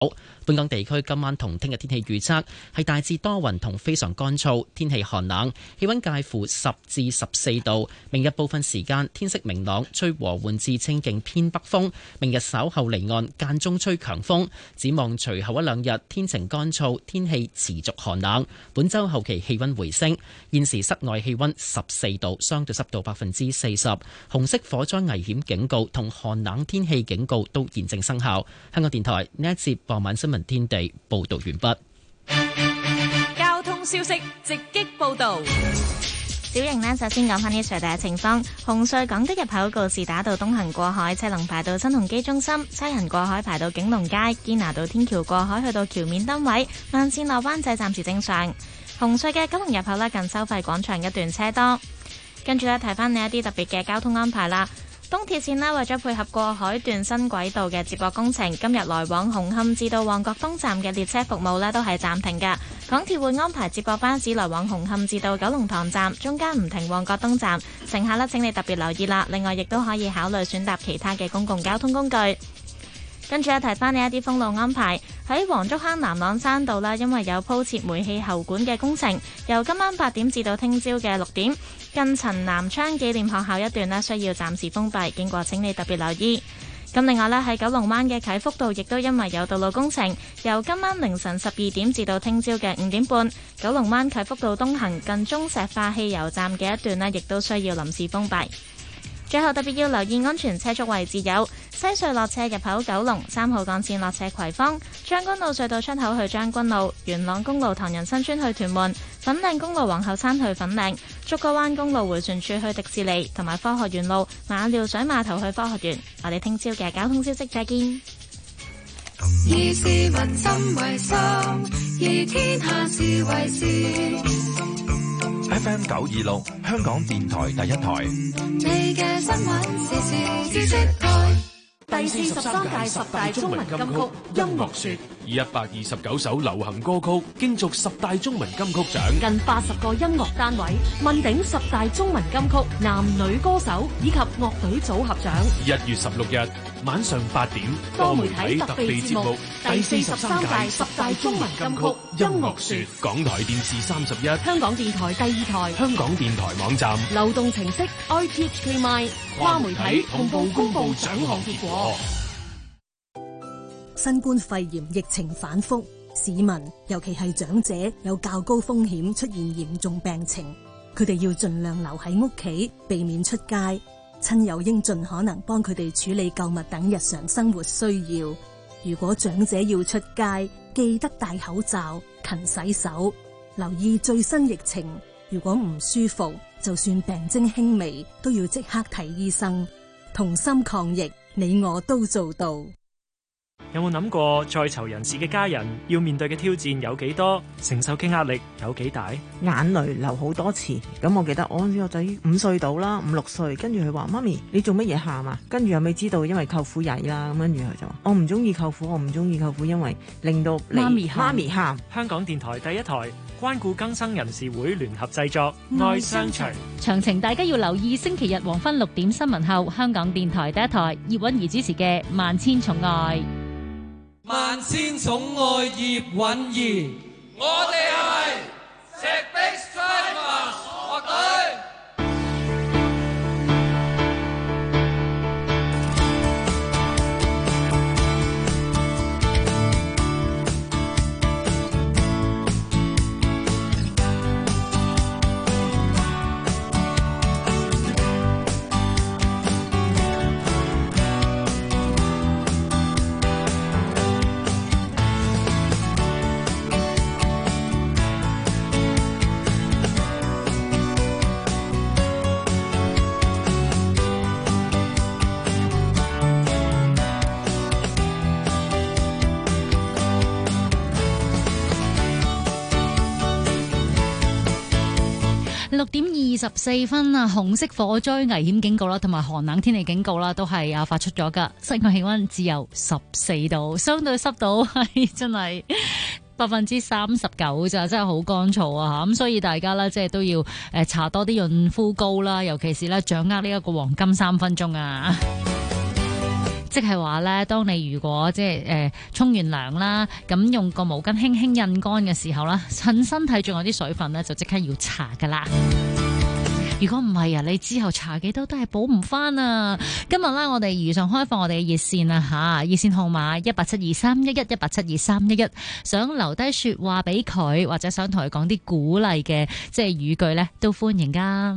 本港地區今晚同聽日天氣預測係大致多雲同非常乾燥，天氣寒冷，氣溫介乎10至14度。明日部分時間天色明朗，吹和緩至清勁偏北風。明日稍後離岸間中吹強風。展望隨後一兩日天晴乾燥，天氣持續寒冷。本週後期氣溫回升。現時室外氣溫14度，相對濕度40%。紅色火災危險警告同寒冷天氣警告都現正生效。香港電台呢一節傍晚新聞天地報道完畢。 交通消息直擊報道。 小瑩呢，首先講返啲隧道嘅情況。紅隧港島入口告士打道東行過海車龍排到新鴻基中心，西行過海排到景隆街，堅拿道天橋過海去到橋面燈位，慢線落灣仔暫時正常。紅隧嘅九龍入口呢，近收費廣場一段車多。跟住呢，提翻你一啲特別嘅交通安排啦。東鐵線呢，為咗配合過海段新軌道嘅接駁工程，今日來往紅磡至到旺角東站嘅列車服務呢都係暫停㗎。港鐵會安排接駁巴士來往紅磡至到九龍塘站，中間唔停旺角東站。乘客呢，請你特別留意啦。另外，亦都可以考慮選搭其他嘅公共交通工具。跟住咧，提翻你一啲封路安排。喺黃竹坑南朗山道啦，因為有鋪設煤氣喉管嘅工程，由今晚8點至到聽朝嘅6點，近陳南昌紀念學校一段呢需要暫時封閉，經過請你特別留意。咁另外呢，喺九龍灣嘅啟福道亦都因為有道路工程，由今晚凌晨12點至到聽朝嘅5點半，九龍灣啟福道東行近中石化汽油站嘅一段呢亦都需要臨時封閉。最後特別要留意安全車速位置有西隧落斜入口九龍3號幹線落斜葵芳，將軍澳隧道出口去將軍澳，元朗公路唐人新村去屯門，粉嶺公路皇后山去粉嶺，竹篙灣公路迴旋處去迪士尼，同埋科學園路馬料水碼頭去科學園。我哋聽朝嘅交通消息再見。 以市民心為心，以天下事為事。 FM 926香港電台第一台。 你嘅新聞時事知識台。 第43屆10大中文金曲音樂說， 以129首流行歌曲競逐10大中文金曲獎， 近80個音樂單位問鼎10大中文金曲男女歌手以及樂隊組合獎。 1月16日晚上8點， 多媒體特備節目第43屆10大中文金曲音樂說， 港台電視31、 香港電台第2台、 香港電台網站、 流動程式 RTHK Mine 跨媒體同步公布獎項結果。 新冠肺炎疫情反覆，市民尤其係長者有較高風險出現嚴重病情，佢哋要盡量留喺屋企，避免出街。親友應盡可能幫佢哋處理購物等日常生活需要。如果長者要出街，記得戴口罩、勤洗手，留意最新疫情。如果唔舒服，就算病徵輕微，都要即刻睇醫生。同心抗疫，你我都做到。 有冇諗過在囚人士嘅家人要面對嘅挑戰有幾多，承受嘅壓力有幾大？ 眼淚流好多次。咁我記得我嗰陣時我仔5歲到啦，5、6歲，跟住佢話媽咪你做乜嘢喊啊？跟住又未知道因為舅父曳啦，咁跟住佢就話我唔中意舅父，我唔中意舅父，因為令到媽咪喊。 香港電台第一台關顧更生人士會聯合製作《愛相隨》。 詳情大家要留意星期日黃昏6點新聞後，香港電台第一台葉韻儀主持嘅《萬千寵愛》。 萬千寵愛葉韻儀，我哋係石壁 Strivers 樂隊。 6點24分啊，紅色火災危險警告啦，同埋寒冷天氣警告啦，都係發出咗噶。室外氣溫只有14度，相對濕度係真係39%咋，真係好乾燥啊！咁所以大家咧，即係都要搽多啲潤膚膏啦，尤其是咧掌握呢一個黃金3分鐘啊！ 即係話咧，當你如果即係沖完涼啦，咁用個毛巾輕輕印乾嘅時候啦，趁身體仲有啲水分咧，就即刻要搽噶啦。如果唔係啊，你之後搽幾多都係補唔翻啊！今日啦，我哋如常開放我哋嘅熱線啊吓，熱線號碼1872311，1872311，想留低說話俾佢，或者想同佢講啲鼓勵嘅即係語句咧，都歡迎噶。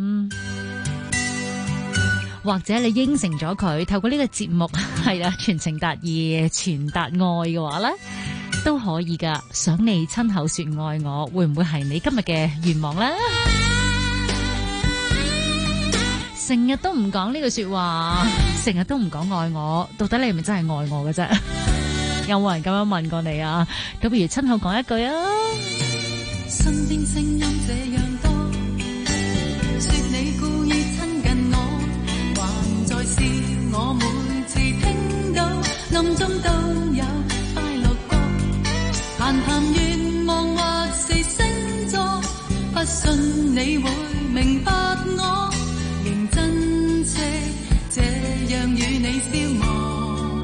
或者你應承咗佢，透過呢個節目係啊，傳情達意、傳達愛嘅話咧，都可以噶。想你親口說愛我，會唔會係你今日嘅願望咧？成日都唔講呢句說話，成日都唔講愛我，到底你係咪真係愛我嘅啫？有冇人咁樣問過你啊？咁不如親口講一句啊！ 身邊聲音這樣多，說你故意親近我，還在笑我每次聽到，暗中都有快樂過，談談願望或是星座，不信你會明白我。認真切這樣與你消磨，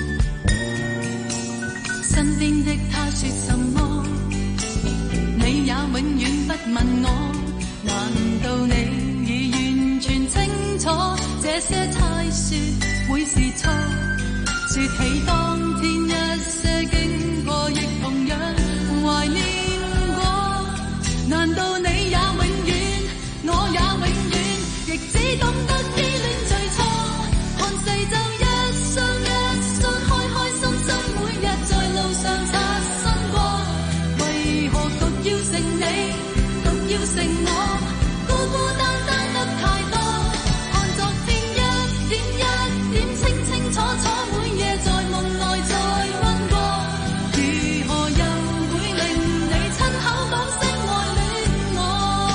身邊的他說什麼，你也永遠不問我，難道你已完全清楚，這些猜說會是錯，說起當天一些經過亦同樣懷念過，難道你也永遠，我也永遠亦只懂得依戀最初，看四周一雙一雙開開心心，每日在路上擦身過，為何獨要剩你，獨要剩我，孤孤單單得太多，看昨天一點一點清清楚楚，每夜在夢內再溫過，如何又會令你親口講聲愛戀我？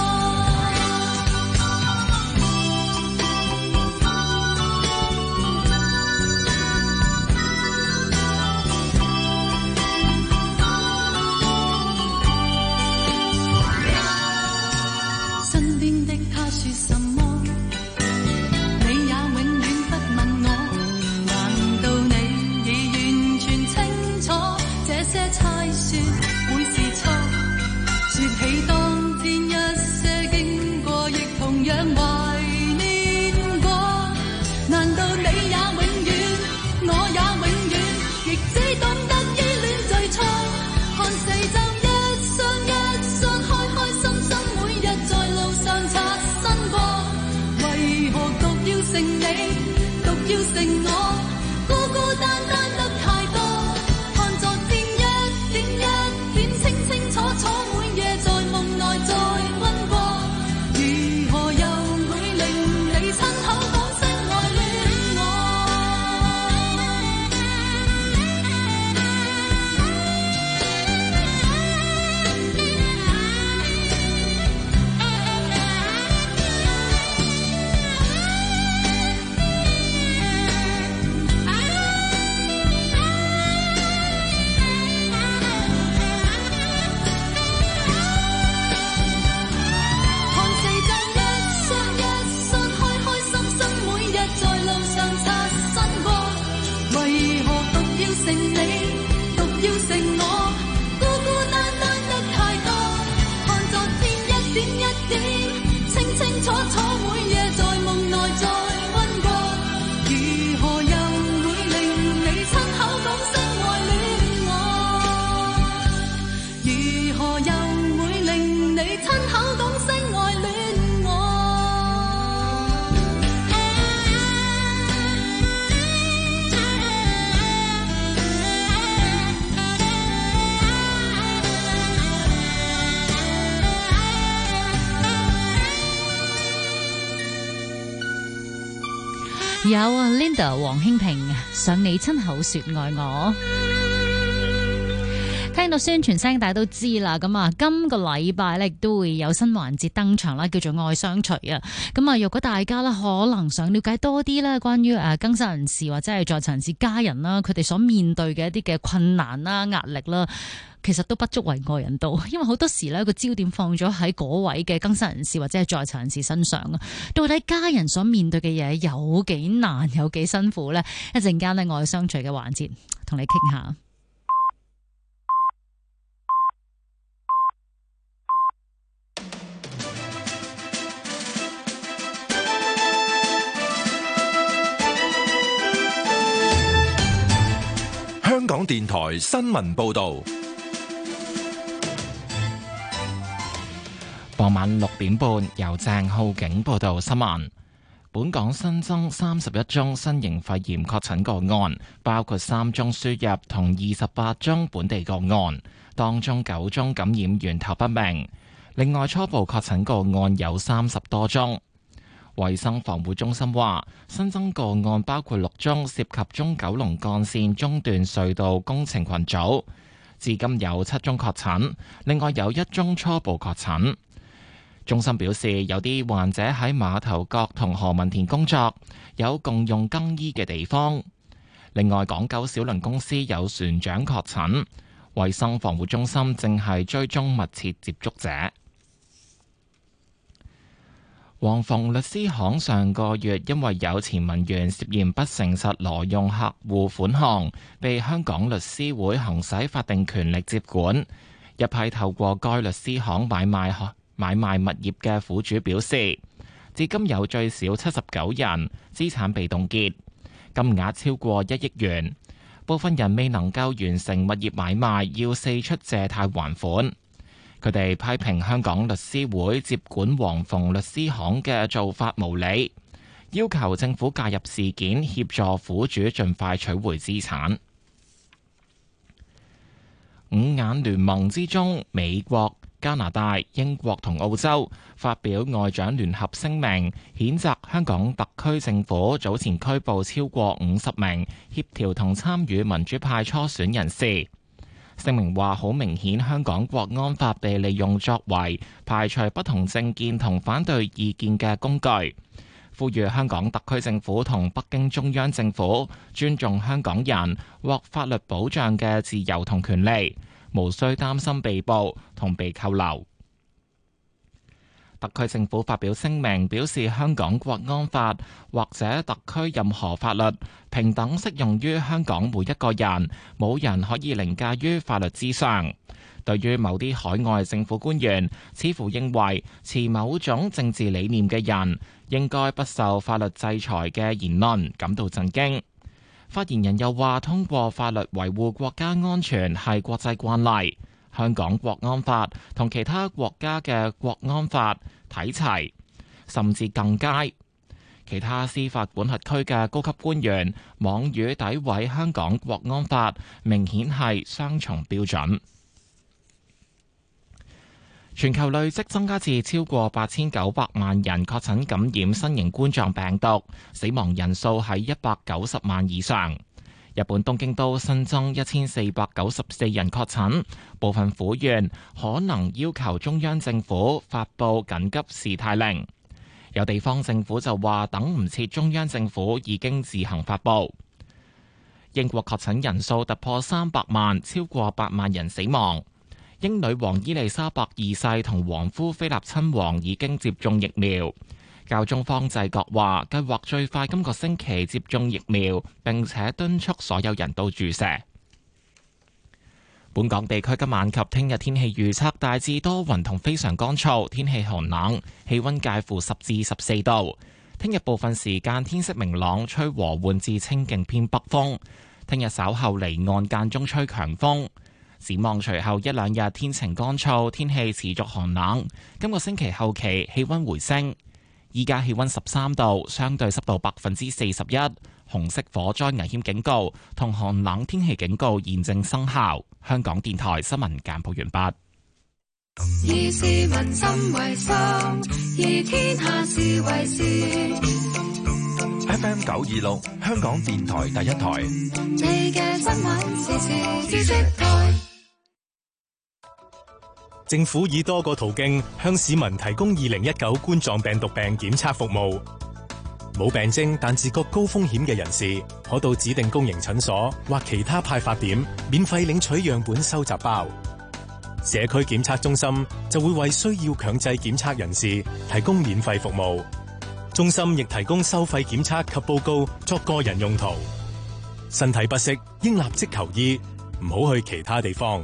身邊的他說什麼，你也永遠不問我，難道你已完全清楚，這些猜說會是錯，說起當天一些經過亦同樣懷念過，難道你也永遠，我也永遠亦只懂得依戀最初，看四周一雙一雙開開心心，每日在路上擦身過，為何獨要剩你，獨要剩我，孤孤單單得太多，看昨天一點一點清清楚楚，每夜在夢內再溫過，如何又會令你親口講聲愛戀我？看四周一雙一雙開開心心，每日在路上擦身過，為何獨要剩你，獨要剩我，孤孤單單得太多，看昨天一點一點清清楚楚，每夜在夢內再溫過，如何又會令你親口講聲愛戀我？如何又會令你親口講聲愛戀我？ 有啊 Linda 黃興平想你親口說愛我。聽聽到宣傳聲，大家都知啦。咁啊，今個禮拜咧亦都會有新環節登場啦，叫做愛相隨啊。咁啊，如果大家咧可能想了解多啲咧，關於更生人士或者係在場人士家人啦，佢哋所面對嘅一啲嘅困難啦、壓力啦，其實都不足為外人道，因為好多時咧個焦點放咗喺嗰位嘅更生人士或者係在場人士身上啊。到底家人所面對嘅嘢有幾難、有幾辛苦呢？一陣間咧愛相隨嘅環節同你傾下。 香港電台新聞報道。 傍晚6點半，由鄭浩景報道新聞。本港新增31宗新型肺炎確診個案，包括3宗輸入同28宗本地個案，當中9宗感染源頭不明。另外，初步確診個案有30多宗。衛生防護中心話，新增個案包括6宗涉及中九龍幹線中段隧道工程群組，至今有7宗確診，另外有1宗初步確診。中心表示，有啲患者喺馬頭角同何文田工作，有共用更衣嘅地方。另外，港九小輪公司有船長確診，衛生防護中心正係追蹤密切接觸者。黃鳳律師行上個月因為有前文員涉嫌不誠實挪用客戶款項，被香港律師會行使法定權力接管。一批透過該律師行買賣物業嘅苦主表示，至今有最少79人資產被凍結，金額超過1億元。部分人未能夠完成物業買賣，要四出借貸還款。佢哋批評香港律師會接管黃鳳律師行嘅做法無理，要求政府介入事件，協助苦主盡快取回資產。五眼聯盟之中，美國、加拿大、英國同澳洲發表外長聯合聲明，譴責香港特區政府早前拘捕超過50名協調同參與民主派初選人士。聲明話，好明顯香港國安法被利用作為排除不同政見同反對意見嘅工具，呼籲香港特區政府同北京中央政府尊重香港人獲法律保障嘅自由同權利，無需擔心被捕同被扣留。特區政府發表聲明，表示香港國安法或者特區任何法律平等適用於香港每一個人，冇人可以凌駕於法律之上。對於某啲海外政府官員似乎認為持某種政治理念嘅人應該不受法律制裁嘅言論，感到震驚。發言人又話，通過法律維護國家安全係國際慣例。香港國安法同其他國家嘅國安法睇齊，甚至更佳。其他司法管轄區嘅高級官員妄語詆毀香港國安法，明顯係雙重標準。全球累積增加至超過8900萬人確診感染新型冠狀病毒，死亡人數喺190萬以上。日本東京都新增1494人確診，部分府縣可能要求中央政府發布緊急事態令。有地方政府就話等唔切中央政府已經自行發布。英國確診人數突破300萬，超過8萬人死亡。英女王伊麗莎白二世同皇夫菲立親王已經接種疫苗。教宗方濟各話計劃最快今個星期接種疫苗，並且敦促所有人都注射。本港地區今晚及聽日天氣預測大致多雲同非常乾燥，天氣寒冷，氣溫介乎10至14度。聽日部分時間天色明朗，吹和緩至清勁偏北風。聽日稍後離岸間中吹強風。展望隨後一兩日天晴乾燥，天氣持續寒冷。今個星期後期氣溫回升。依家氣溫13度，相對濕度41%，紅色火災危險警告同寒冷天氣警告現正生效。香港電台新聞簡報完畢。 以市民心為心，以天下事為事。 FM 926，香港電台第一台。 你嘅新聞時事知識台。 政府以多個途徑向市民提供2019冠狀病毒病檢測服務。冇病徵但自覺高風險嘅人士，可到指定公營診所或其他派發點免費領取樣本收集包。社區檢測中心就會為需要強制檢測人士提供免費服務。中心亦提供收費檢測及報告作個人用途。身體不適應立即求醫，唔好去其他地方。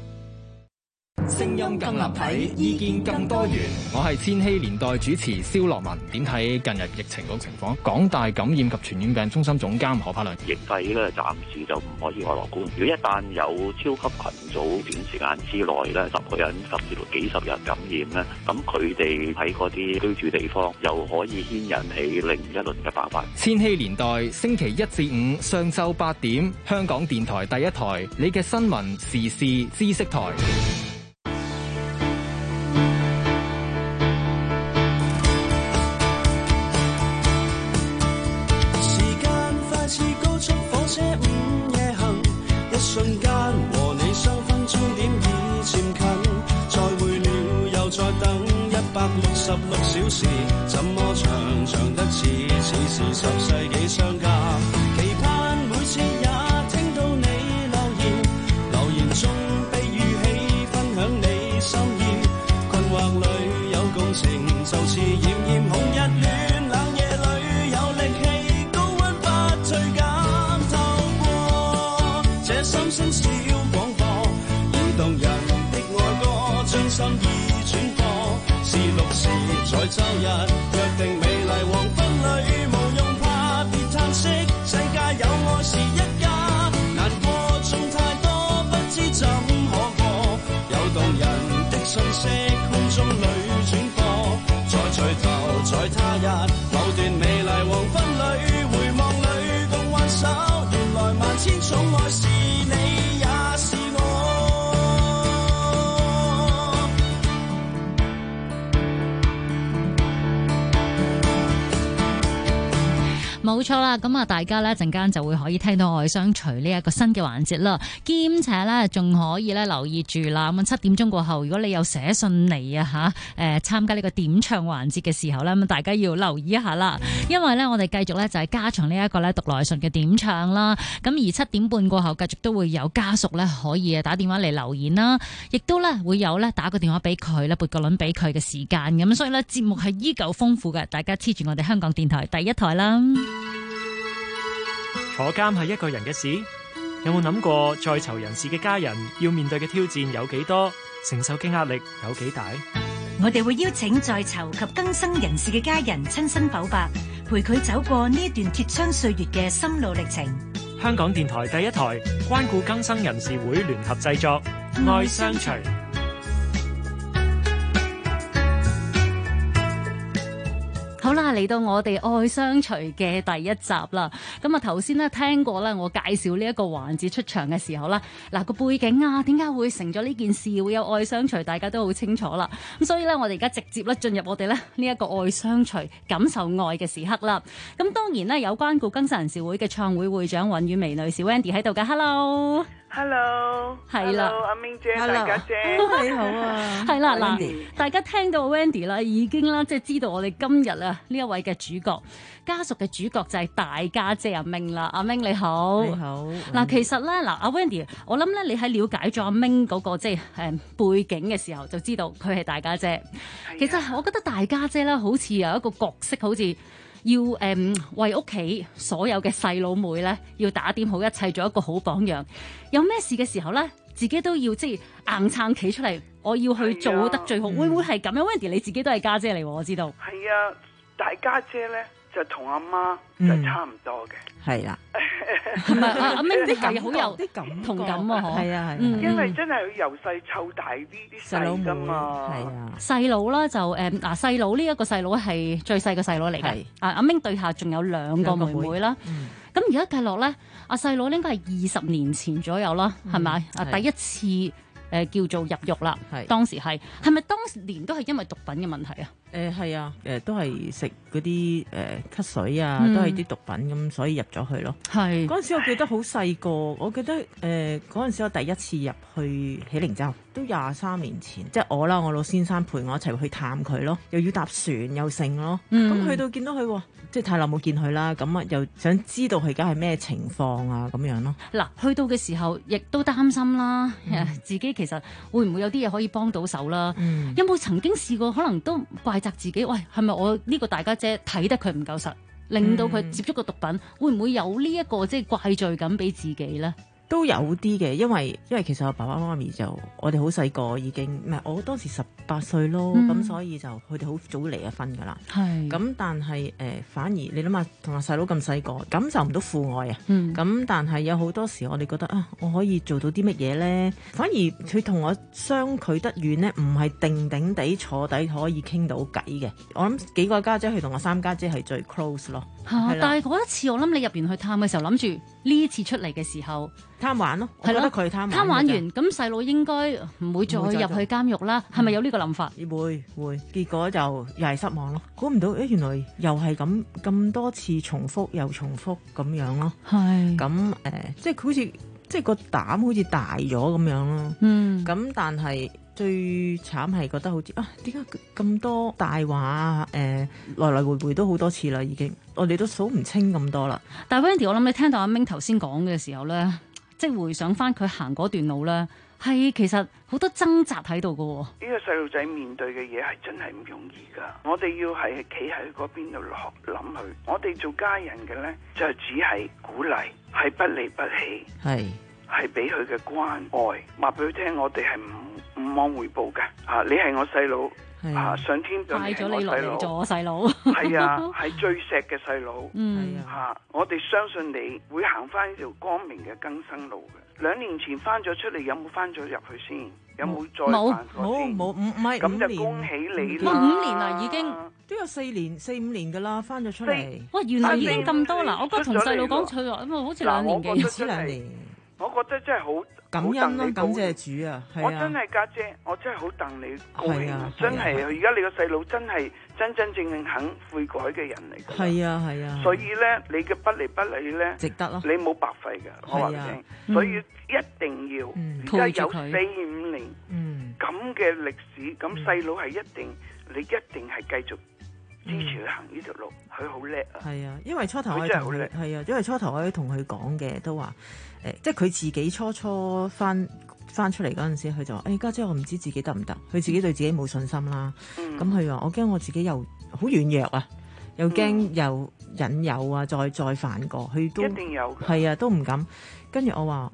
聲音更立體，意見更多元。我係千禧年代主持蕭樂文。點睇近日疫情嗰個情況？港大感染及傳染病中心總監何柏良： 形勢咧暫時就唔可以話樂觀。如果一旦有超級群組短時間之內咧10個人甚至乎幾十人感染咧，咁佢哋喺嗰啲居住地方又可以牽引起另一輪嘅爆發。 千禧年代星期1至5上晝8點，香港電台第一台，你嘅新聞時事知識台。 瞬間和你相分終點已漸近，再會了又再等166小時，怎麼長得似是10世紀相隔？期盼每次也聽到你留言中悲與喜，分享你心意，困惑裏有共情，就似炎炎紅日暖冷夜裏有力氣，高溫不退減，透過這心聲小廣播，移動人的愛歌，將心意轉播，是綠時在周日約定美麗黃昏裏，無用怕別嘆息，世界有愛是一家，難過仲太多不知怎可過，有動人的訊息空中裏轉播，再聚頭在他日某段美麗黃昏裏，回望裏共挽手，原來萬千寵愛是你也是我。 冇錯啦，咁啊，大家呢陣間就會可以聽到愛相隨呢一個新嘅環節啦，兼且呢仲可以呢留意住啦。咁7點鐘過後，如果你有寫信嚟啊參加呢個點唱環節嘅時候呢，咁大家要留意一下啦，因為呢我哋繼續呢就係加長呢一個呢讀來信嘅點唱啦。咁而7點半過後，繼續都會有家屬呢可以打電話嚟留言啦，亦都呢會有呢打個電話俾佢呢撥個輪俾佢嘅時間咁，所以呢節目係依舊豐富嘅，大家黐住我哋香港電台第一台啦。 坐監係一個人嘅事，有冇諗過在囚人士嘅家人要面對嘅挑戰有幾多，承受嘅壓力有幾大？ 我哋會邀請在囚及更生人士嘅家人親身剖白，陪佢走過呢一段鐵窗歲月嘅心路歷程。 香港電台第一台關顧更生人士會聯合製作《愛相隨》。 好啦，嚟到我哋愛相隨嘅第一集啦。咁啊，頭先咧聽過咧，我介紹呢一個環節出場嘅時候啦，嗱個背景啊，點解會成咗呢件事會有愛相隨，大家都好清楚啦。咁所以咧，我哋而家直接咧進入我哋咧呢一個愛相隨感受愛嘅時刻啦。咁當然咧，有關顧更生人士會嘅創會會長尹婉薇女士 Wendy 喺度㗎 ，Hello。係啦， 阿明姐， Hello. 大家姐， 你好啊， 係啦，嗱，大家聽到 Wendy 啦，已經啦，即係知道我哋今日啊呢一位嘅主角，家屬嘅主角就係大家姐阿明啦。阿明你好， 你好。 嗱，其實咧，嗱，阿 Wendy，我諗咧，你喺了解咗阿明嗰個即係背景嘅時候，就知道佢係大家姐。其實我覺得大家姐咧，好似有一個角色，好似要為屋企所有嘅細佬妹咧，要打點好一切，做一個好榜樣。有咩事嘅時候咧，自己都要即係硬撐企出嚟，我要去做得最好。會唔會係咁樣？Wendy 你自己都係家姐嚟喎，我知道。 係啊，大家姐咧就同阿媽就差唔多嘅。 係啦， 係咪阿明啲係好有啲同感喎？ 係啊係， 因為真係由細湊大呢啲細佬噶嘛。係啊， 細佬啦就細佬呢一個細佬係最細個細佬嚟嘅。阿明對下仲有2個妹妹啦。咁而家計落咧，阿細佬應該係20年前左右啦，係咪？第一次叫做入獄啦。當時係咪當年都係因為毒品嘅問題啊？ 係啊，都係食嗰啲咳水啊，都係啲毒品咁，所以入咗去咯。 係嗰陣時我記得好細個，我記得嗰陣時我第一次入去喜靈洲，都23年前，即係我啦，我老先生陪我一齊去探佢咯，又要搭船又剩咯。咁去到見到佢，即係太耐冇見佢啦，咁啊又想知道佢而家係咩情況啊咁樣咯。 嗱，去到嘅時候亦都擔心啦，自己其實會唔會有啲嘢可以幫到手啦？有冇曾經試過可能都怪責自己？喂，係咪我呢個大家姐睇得佢唔夠實，令到佢接觸個毒品？會唔會有呢一個即係怪罪感俾自己咧？ 都有啲嘅，因為其實我爸爸媽咪就我哋好細個已經，唔係我當時18歲咯，咁所以就佢哋好早離咗婚㗎啦。係咁，但係反而你諗下，同阿細佬咁細個，感受唔到父愛啊。咁但係有好多時我哋覺得啊，我可以做到啲乜嘢咧？反而佢同我相距得遠咧，唔係定定地坐底可以傾到偈嘅。我諗幾個家姐，佢同我3家姐係最 close 咯。 但係嗰一次我諗你入邊去探嘅時候，諗住呢次出嚟嘅時候貪玩咯，我覺得佢貪玩。 貪玩完，咁細佬應該唔會再入去監獄啦。係咪有呢個諗法？ 會，結果就又係失望咯。估唔到原來又係咁多次重複又重複咁樣咯。係咁即係好似即係個膽好似大咗咁樣咯。咁但係最慘係覺得好似點解咁多大話啊？來來回回都好多次啦，已經我哋都數唔清咁多啦。 但係 Wendy， 我諗你聽到阿 Ming 頭先講嘅時候咧，即係回想翻佢行嗰段路咧，係其實好多掙扎喺度㗎。 呢個細路仔面對嘅嘢係真係唔容易㗎。我哋要係企喺嗰邊度諗佢。我哋做家人嘅咧，就只係鼓勵，係不離不棄，係俾佢嘅關愛，話俾佢聽，我哋係唔望回報嘅。你係我細佬。上天就派咗你落嚟做我細佬， 係啊，係最錫嘅細佬。我哋相信你會行翻呢條光明嘅更生路嘅。2年前翻咗出嚟，有冇翻咗入去先？有冇再犯過先？ 冇，唔係咁就恭喜你啦 ！5年啦，已經都有4、5年噶啦，翻咗出嚟。 哇，原來已經咁多啦！我覺得同細佬講脆話，好似2年幾， 唔止2年。 我覺得真係好感恩咯，感謝主啊！ 我真係家姐，我真係好戥你高興，真係而家你個細佬真係真正肯悔改嘅人嚟㗎。係啊，所以咧，你嘅不離不棄咧，值得咯，你冇白費㗎。我話你聽，所以一定要而家有4-5年咁嘅歷史，咁細佬係你一定係繼續支持佢行呢條路，佢好叻啊！係啊，因為初頭我同佢因為初頭我同佢講嘅都話。即係佢自己初翻出嚟嗰陣時，佢就話：家姐，我唔知自己得唔得。佢自己對自己冇信心啦。咁佢話：我驚我自己又好軟弱啊，又驚又引誘啊，再犯過。佢都一定有嘅。係啊，都唔敢。跟住我話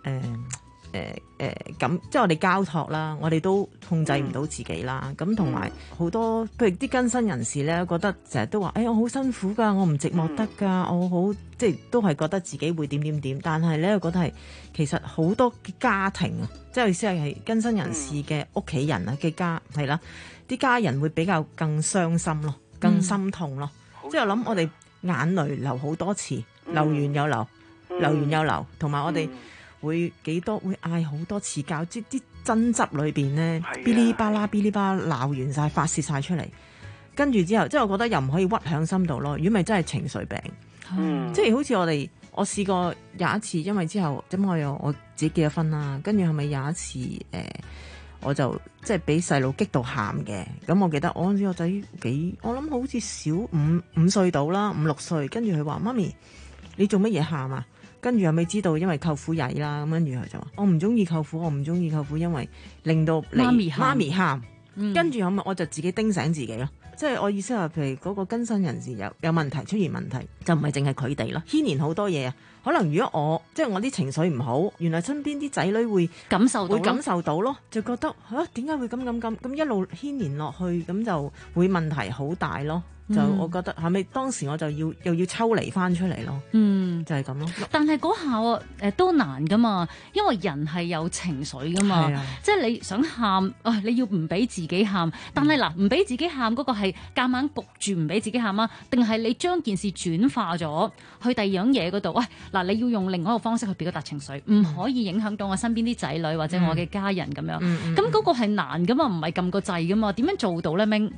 咁，即係我哋交託啦，我哋都控制唔到自己啦。咁同埋好多，譬如啲更新人士咧，覺得成日都話：我好辛苦㗎，我唔寂寞得㗎，我好即係都係覺得自己會點。但係咧，我覺得係其實好多家庭啊，即係意思係更新人士嘅屋企人啊嘅家係啦，啲家人會比較更傷心咯，更心痛咯。即係我諗，我哋眼淚流好多次，流完又流，流完又流，同埋我哋。會嗌好多次交，即啲爭執裏邊咧，嗶哩吧啦鬧完晒，發泄晒出嚟，跟住之後，即係我覺得又唔可以屈喺心度咯。如果咪真係情緒病，即係好似我試過有一次，因為之後咁我自己結咗婚啦，跟住係咪有一次我就即係俾細路激到喊嘅。咁我記得我嗰陣時我仔我諗好似小五歲到啦，5、6歲，跟住佢話：媽咪，你做乜嘢喊啊？跟住又未知道，因為舅父曳啦，咁跟住佢就話：我唔中意舅父，因為令到媽咪喊。跟住我就自己叮醒自己咯。即係我意思係，譬如嗰個更新人士有問題出現問題，就唔係淨係佢哋咯，牽連好多嘢啊。可能如果我啲情緒唔好，原來身邊啲仔女會感受到咯，就覺得點解會咁一路牽連落去，咁就會問題好大咯。就我覺得係咪當時我就又要抽離翻出嚟咯，就係咁咯。但係嗰下都難噶嘛，因為人係有情緒噶嘛，即係你想喊你要唔俾自己喊，但係嗱唔俾自己喊嗰個係夾硬焗住唔俾自己喊啊，定係你將件事轉化咗去第二樣嘢嗰度？嗱，你要用另外一個方式去表達情緒，唔可以影響到我身邊啲仔女或者我嘅家人咁樣。咁嗰個係難噶嘛，唔係撳個掣噶嘛，點樣做到咧？明？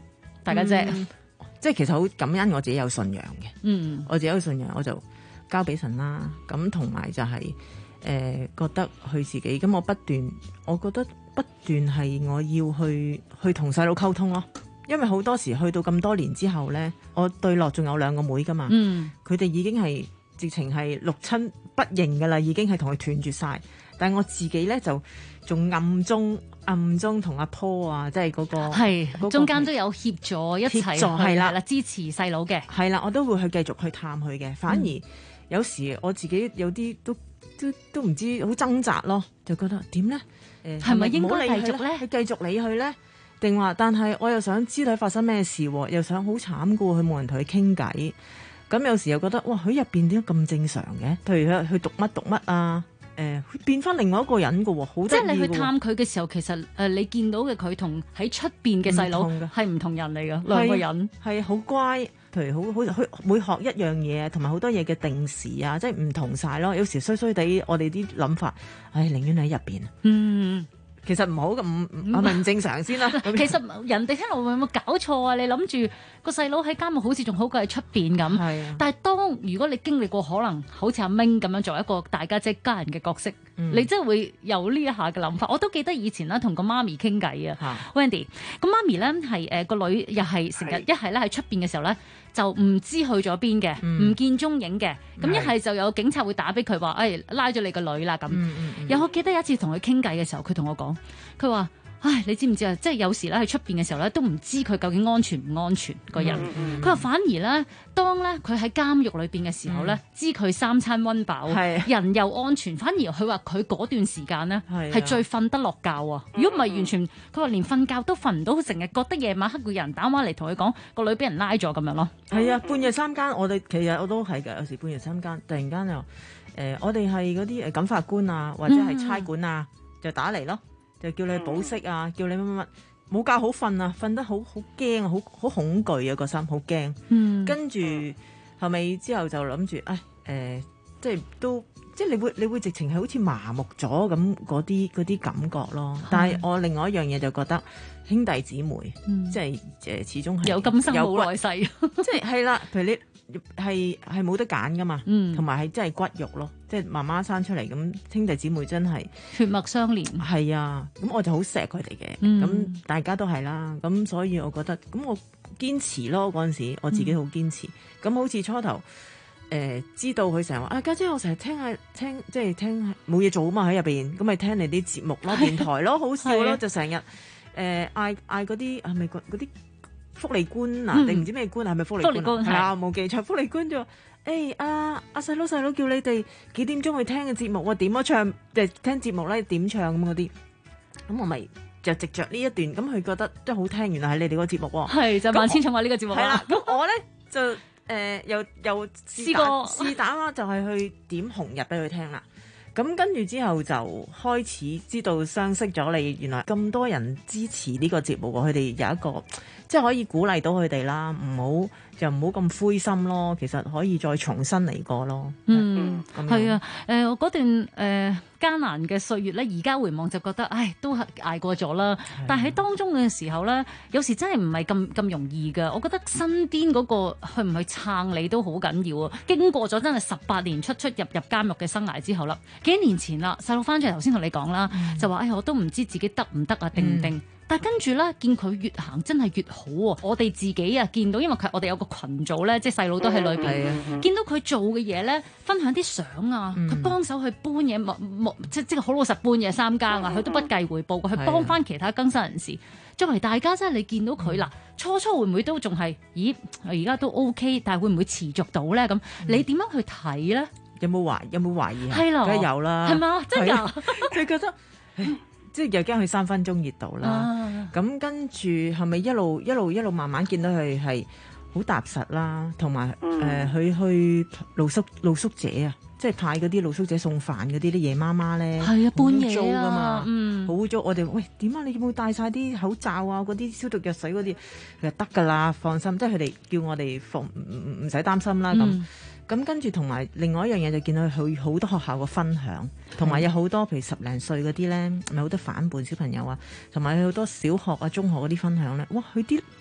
大家姐？ 即係其實好感恩我自己有信仰嘅， 我自己有信仰我就交俾神啦。咁同埋就係、覺得佢自己咁，我覺得不斷係我要去同細佬溝通咯。因為好多時去到咁多年之後咧，我對落仲有2個妹噶嘛，佢哋已經係直情係六親不認噶啦，已經係同佢斷絕晒。但係我自己咧就仲暗中同阿婆啊，即係嗰個係中間都有協助一齊係啦， 支持細佬嘅係啦，我都會去繼續去探佢嘅。反而有時我自己有啲都唔知好掙扎咯，就覺得點咧？ 係咪應該繼續咧？ 去繼續理佢咧？定話？但係我又想知道發生咩事，又想好慘過佢冇人同佢傾偈。咁有時又覺得哇，佢入邊點解咁正常嘅？譬如佢讀乜啊？佢變翻另外一個人嘅喎，好得意。 即係你去探佢嘅時候，其實你見到嘅佢同喺出邊嘅細佬係唔同人嚟嘅，兩個人係好乖，譬如好每學一樣嘢，同埋好多嘢嘅定時啊，即係唔同晒咯。有時衰衰地，我哋啲諗法，寧願喺入邊。其實唔好咁，係咪唔正常先啦？ 其實人哋聽落會唔會搞錯啊？你諗住個細佬喺監獄好似仲好過喺出邊咁，但係如果你經歷過可能好似阿明咁樣作為一個大家姐家人嘅角色，你真係會有呢一下嘅諗法。我都記得以前啦，同個媽咪傾偈啊，Wendy，咁媽咪咧係個女又係成日一係咧喺出邊嘅時候咧就唔知去咗邊嘅，唔見蹤影嘅。咁一係就有警察會打俾佢話，拉咗你個女啦咁。又我記得有一次同佢傾偈嘅時候，佢同我講，佢話：唉，你知唔知啊？即係有時咧喺出邊嘅時候咧，都唔知佢究竟安全唔安全個人。佢話反而咧，當咧佢喺監獄裏邊嘅時候咧，知佢3餐溫飽，人又安全。反而佢話佢嗰段時間咧係最瞓得落覺啊！如果唔係完全，佢話連瞓覺都瞓唔到，成日覺得夜晚黑會有人打電話嚟同佢講個女俾人拉咗咁樣咯。 係啊，半夜3更，其實我都係㗎。有時半夜3更，突然間又我哋係嗰啲感法官啊，或者係差館啊，就打嚟咯。就叫你保釋啊，叫你乜冇覺好瞓啊，瞓得好驚啊，好恐懼啊，個心好驚。跟住後尾之後就諗住，即係你會直情係好似麻木咗咁嗰啲感覺咯。但係我另外一樣嘢就覺得兄弟姊妹，即係始終係有今生冇來世， 即係啦。譬如你係冇得揀噶嘛，同埋係真係骨肉咯。即係媽媽生出嚟咁，兄弟姊妹真係血脈相連。 係啊，咁我就好錫佢哋嘅，咁大家都係啦。咁所以我覺得，咁我堅持咯。嗰陣時我自己好堅持。咁好似初頭知道佢成日話家姐，我成日聽即係聽冇嘢做啊嘛，喺入邊，咁咪聽你啲節目咯，電台咯，好笑咯，就成日嗌嗰啲係咪嗰啲福利官啊？定唔知咩官啊？係咪福利官？係啊，冇記錯，福利官就話阿細佬叫你哋幾點鐘去聽嘅節目啊？點唱聽節目咧？點唱咁嗰啲？咁我咪就藉着呢一段，咁佢覺得都好聽，原來係你哋個節目喎。 係就萬千寵愛呢個節目係啦。咁我咧就又試膽啦，就係去點紅日俾佢聽啦。咁跟住之後就開始知道相識咗你，原來咁多人支持呢個節目，佢哋有一個即係可以鼓勵到佢哋啦，唔好咁灰心咯。其實可以再重新嚟過咯。 係啊，我嗰段艱難嘅歲月咧，而家回望就覺得，都係捱過咗啦。但係喺當中嘅時候咧，有時真係唔係咁容易㗎。我覺得身邊嗰個去唔去撐你都好緊要啊。經過咗真係18年出入監獄嘅生涯之後啦，幾年前啦，細路翻出嚟頭先同你講啦，就話我都唔知自己得唔得啊，定唔定？但係跟住咧，見佢越行真係越好喎。我哋自己啊，見到因為我哋有個群組咧，即係細佬都喺裏邊，見到佢做嘅嘢咧，分享啲相啊，佢幫手去搬嘢，即係好老實搬嘢3更啊，佢都不計回報，去幫翻其他更生人士。作為大家真係你見到佢嗱，初會唔會都仲係？咦，而家都 OK， 但係會唔會持續到咧？咁你點樣去睇咧？ 有冇懷疑？ 係咯， 梗係有啦， 係嘛？真有， 就覺得。即係又驚佢3分鐘熱度啦，咁跟住係咪一路慢慢見到佢係好踏實啦，同埋佢去露宿者啊，即係派嗰啲露宿者送飯嗰啲夜媽媽咧， 係啊，半夜㗎嘛，好污糟。我哋喂點啊？你有冇帶晒啲口罩啊？嗰啲消毒藥水嗰啲，佢話得㗎啦，放心。即係佢哋叫我哋唔使擔心啦咁。咁跟住同埋另外一樣嘢就見到佢好多學校嘅分享，同埋有好多譬如10零歲嗰啲咧，咪好多反叛小朋友啊，同埋佢好多小學啊、中學嗰啲分享咧，哇！佢啲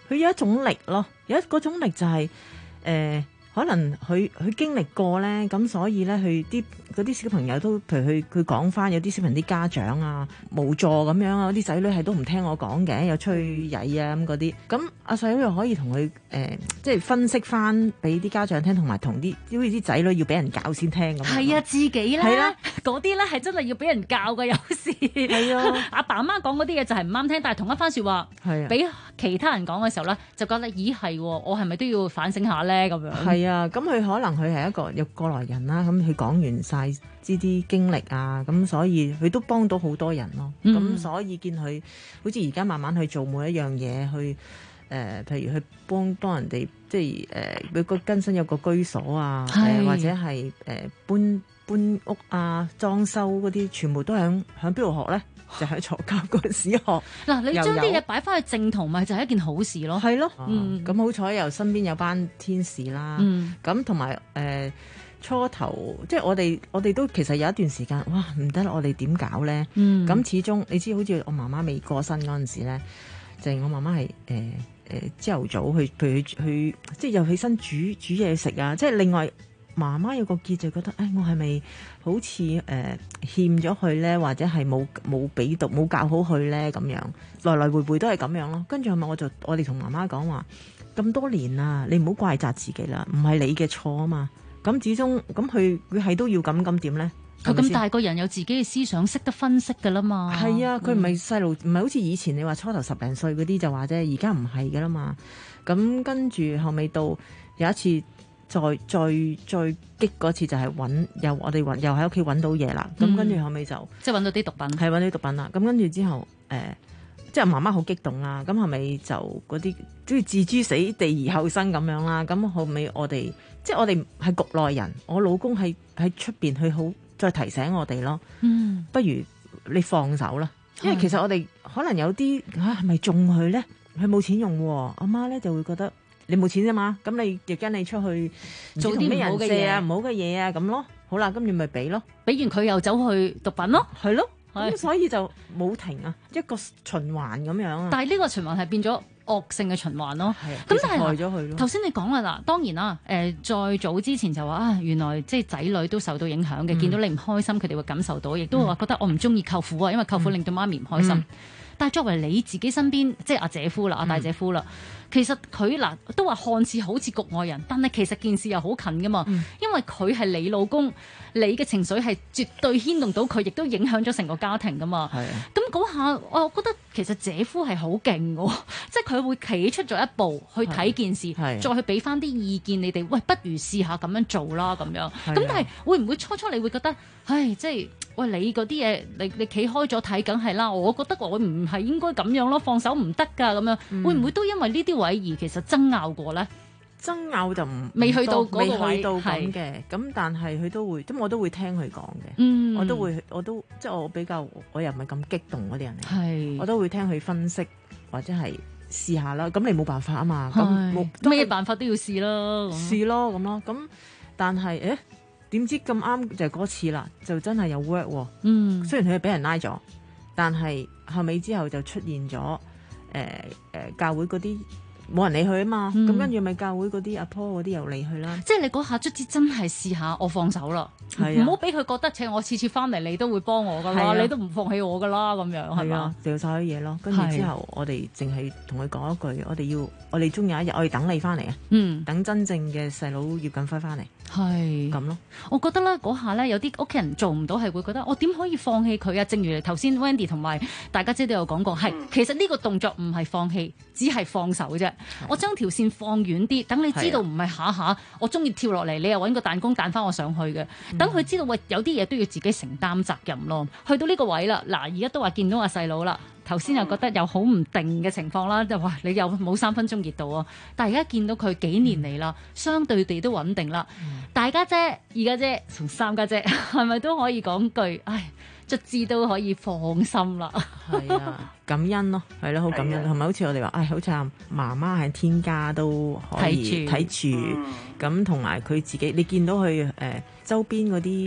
佢有一種力咯，有一嗰種力就係、可能佢經歷過咧，咁所以咧，佢嗰啲小朋友都，譬如佢講翻，有啲小朋友啲家長啊無助咁樣啊，啲仔女係都唔聽我講嘅，又出去曳啊咁嗰啲，咁阿細佬又可以同佢即係分析翻俾啲家長聽，同埋同啲好似啲仔女要俾人教先聽咁。 係啊，自己咧， 係啦， 嗰啲咧係真係要俾人教㗎，有時係啊， 阿爸阿媽講嗰啲嘢就係唔啱聽，但係同一番説話， 係啊， 俾其他人講嘅時候咧，就覺得咦係喎，我係咪都要反省下咧咁樣？ 係啊，咁佢可能佢係一個有過來人啦，咁佢講完晒呢啲經歷啊，咁所以佢都幫到好多人咯。咁、所以見佢好似而家慢慢去做每一樣嘢，去譬如去幫人哋，即係佢個更新有個居所啊，或者係搬屋啊、裝修嗰啲，全部都喺邊度學咧？就喺坐監嗰陣時學。 嗱，你將啲嘢擺翻去正途，咪就係一件好事咯。 係咯，咁好彩又身邊有班天使啦。咁同埋初頭，即係我哋都其實有一段時間，哇唔得啦，我哋點搞咧？咁始終你知，好似我媽媽未過身嗰陣時咧，就係我媽媽係朝頭早去，譬如去即係又起身煮嘢食啊，即係另外。媽媽有個結就覺得，我係咪好似欠咗佢咧，或者係冇俾到冇教好佢咧咁樣，來來回回都係咁樣咯。跟住係咪我哋同媽媽講話，咁多年啦，你唔好怪責自己啦，唔係你嘅錯啊嘛。咁始終咁佢係都要咁點咧？ 佢咁大個人有自己嘅思想，識得分析噶啦嘛。 係啊，佢唔係細路，唔係好似以前你話初頭10零歲嗰啲就話啫，而家唔係噶啦嘛。咁跟住後尾到有一次。再激嗰次就係我哋又喺屋企揾到嘢啦，咁跟住後尾就即係揾到啲毒品， 係揾到啲毒品啦。咁跟住之後即係媽媽好激動啦。咁後尾就嗰啲都要置諸死地而後生咁樣啦。咁後尾我哋係局內人，我老公喺出邊去好再提醒我哋咯。不如你放手啦，因為其實我哋可能有啲係咪中佢咧？佢冇錢用喎，阿媽咧就會覺得。你冇錢啫嘛，咁你亦跟你出去做啲咩人借啊、唔好嘅嘢啊咁咯。好啦，跟住咪俾咯，俾完佢又走去毒品咯，係咯。咁所以就冇停啊，一個循環咁樣啊。但係呢個循環係變咗惡性嘅循環咯。係啊，咁但係害咗佢咯。頭先你講啦，嗱，當然啦，再早之前就話原來即係仔女都受到影響嘅，見到你唔開心，佢哋會感受到，亦都話覺得我唔中意舅父啊，因為舅父令到媽咪唔開心。但係作為你自己身邊，即係阿姐夫啦、阿大姐夫啦，其實佢都話看似好似局外人，但係其實件事又好近噶嘛。因為佢係你老公，你嘅情緒係絕對牽動到佢，亦都影響咗成個家庭噶嘛。咁嗰下，我覺得其實姐夫係好勁喎，即係佢會企出咗一步去睇件事，再去俾翻啲意見你哋，喂，不如試下咁樣做啦咁樣。咁但係會唔會初你會覺得，即係喂你嗰啲嘢，你企開咗睇梗係啦，我覺得我唔係應該咁樣咯，放手唔得㗎咁樣，會唔會都因為呢啲位而其實爭拗過咧？爭拗就未去到嗰個位咁嘅，咁但係佢都會，咁我都會聽佢講嘅，我都即係我比較，我又唔係咁激動嗰啲人嚟，我都會聽佢分析或者係試下啦。咁你冇辦法啊嘛，咁咩辦法都要試咯，試咯咁咯。咁但係點知咁啱就係嗰次啦，就真係有 work 喎。雖然佢俾人拉咗，但係後尾之後就出現咗教會嗰啲冇人理佢啊嘛。咁跟住咪教會嗰啲阿婆嗰啲又理佢啦。即係你嗰下卒之真係試下，我放手啦，唔好俾佢覺得我次次翻嚟你都會幫我噶啦，你都唔放棄我噶啦咁樣係嘛？掉晒啲嘢咯。跟住之後我哋淨係同佢講一句，我哋終有一日，我哋等你翻嚟啊！等真正嘅細佬葉錦輝翻嚟。係咁咯，我覺得咧嗰下咧有啲屋企人做唔到，係會覺得我點可以放棄佢啊？正如頭先 Wendy 同埋大家姐都有講過，係其實呢個動作唔係放棄，只係放手啫。我將條線放遠啲，等你知道唔係下下我中意跳落嚟，你又揾個彈弓彈翻我上去嘅。等佢知道喂，有啲嘢都要自己承擔責任咯。去到呢個位啦，嗱而家都話見到阿細佬啦。頭先又覺得有好唔定嘅情況啦，就話你又冇3分鐘熱度啊！但係而家見到佢幾年嚟啦，相對地都穩定啦。大家姐、二家姐同3家姐係咪都可以講句，卒之都可以放心啦？係啊，感恩咯，係咯，好感恩，同埋好似我哋話，好似阿媽媽喺天家都可以睇住，咁同埋佢自己，你見到佢周邊嗰啲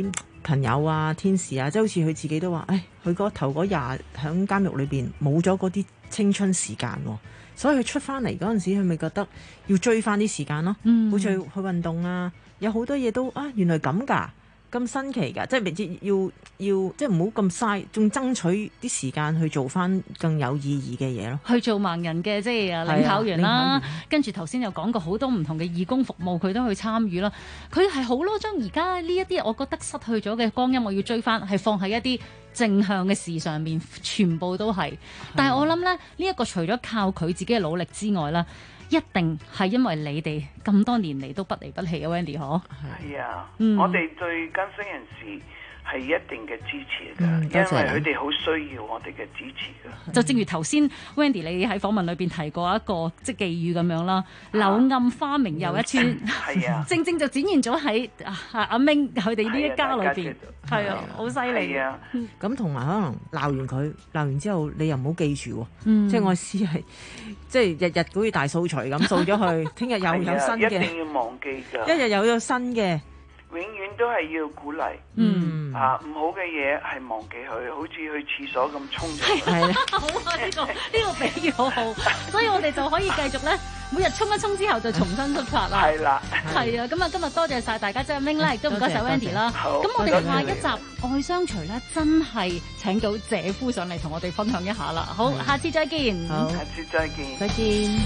朋友啊、天使啊，即係好似佢自己都話，佢嗰頭嗰廿喺監獄裏邊冇咗嗰啲青春時間喎，所以佢出翻嚟嗰陣時，佢咪覺得要追翻啲時間咯。好似去運動啊，有好多嘢都原來咁㗎。咁新奇㗎，即係未知要即係唔好咁嘥，仲爭取啲時間去做翻更有意義嘅嘢咯。 去做盲人嘅即係領考員啦，跟住頭先又講過好多唔同嘅義工服務，佢都去參與啦。佢係好咯，將而家呢一啲我覺得失去咗嘅光陰，我要追翻，係放喺一啲正向嘅事上面，全部都係。但係我諗咧，呢一個除咗靠佢自己嘅努力之外啦，一定係因為你哋咁多年嚟都不離不棄啊 Wendy 嗬？ 係啊，我哋對更生人士係一定嘅支持㗎，因為佢哋好需要我哋嘅支持㗎。 就正如頭先 Wendy 你喺訪問裏邊提過一個即係寄語咁樣啦，柳暗花明又一村，係啊，正正就展現咗喺阿明佢哋呢一家裏邊，係啊，好犀利啊！ 咁同埋可能鬧完之後，你又唔好記住喎，即係我意思係，即係日日好似大掃除咁掃咗去，聽日又有新嘅， 一定要忘記㗎， 一日又有新嘅。 永遠都係要鼓勵，唔好嘅嘢係忘記佢，好似去廁所咁沖咗去。 係好啊，呢個比喻好好，所以我哋就可以繼續咧，每日沖一沖之後就重新出發啦。 係啦， 係啊，咁啊今日多謝晒大家，即係明啦，亦都唔該晒 Wendy 啦。咁我哋下一集愛相隨咧，真係請到姐夫上嚟同我哋分享一下啦。好，下次再見。 好，下次再見。 再見。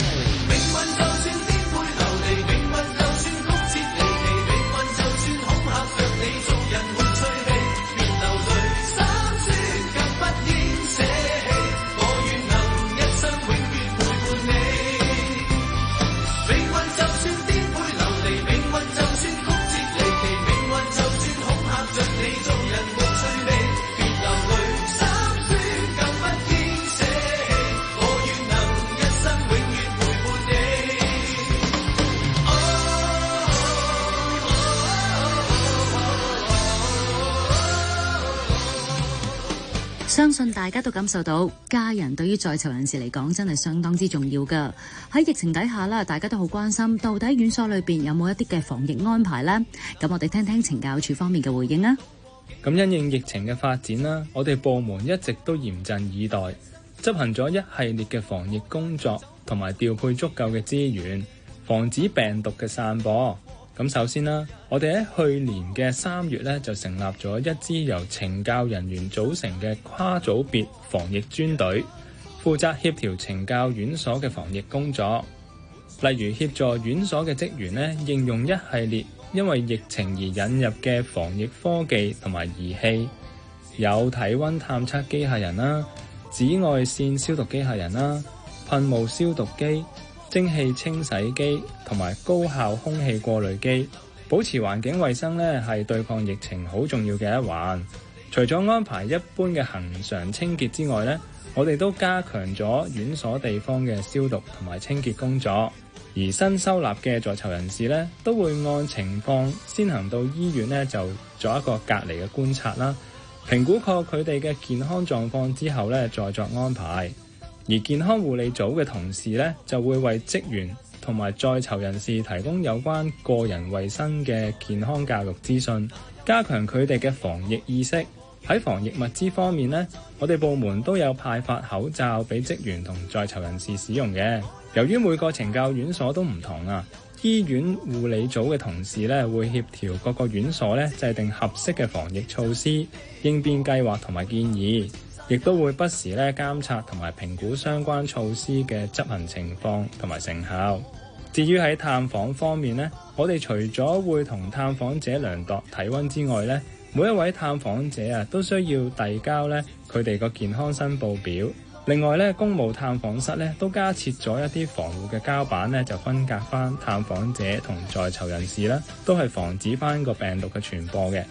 相信大家都感受到，家人對於在囚人士嚟講真係相當之重要㗎。喺疫情底下啦，大家都好關心，到底院所裏邊有冇一啲嘅防疫安排呢？咁我哋聽聽懲教處方面嘅回應啊。 咁因應疫情嘅發展啦，我哋部門一直都嚴陣以待，執行咗一系列嘅防疫工作，同埋調配足夠嘅資源，防止病毒嘅散播。咁首先啦，我哋喺去年嘅3月咧就成立咗一支由懲教人員組成嘅跨組別防疫專隊，負責協調懲教院所嘅防疫工作。例如協助院所嘅職員咧應用一系列因為疫情而引入嘅防疫科技同埋儀器，有體溫探測機械人啦、紫外線消毒機械人啦、噴霧消毒機、蒸汽清洗機同埋高效空氣過濾機。保持環境衛生咧係對抗疫情好重要嘅一環。除咗安排一般嘅恆常清潔之外咧，我哋都加強咗院所地方嘅消毒同埋清潔工作。而新收納嘅在囚人士咧都會按情況先行到醫院咧就做一個隔離嘅觀察啦，評估過佢哋嘅健康狀況之後咧再作安排。而健康護理組嘅同事咧就會為職員同埋在囚人士提供有關個人衛生嘅健康教育資訊，加強佢哋嘅防疫意識。喺防疫物資方面呢，我哋部門都有派發口罩俾職員同在囚人士使用嘅。由於每個懲教院所都唔同啊，醫院護理組嘅同事咧會協調各個院所咧制定合適嘅防疫措施、應變計劃同埋建議，亦都會不時咧監察同埋評估相關措施嘅執行情況同埋成效。至於喺探訪方面呢，我哋除咗會同探訪者量度體溫之外咧，每一位探訪者都需要遞交咧佢哋個健康申報表。另外咧，公務探訪室咧都加設咗一啲防護嘅膠板咧，就分隔翻探訪者同在囚人士啦，都係防止翻個病毒嘅傳播嘅。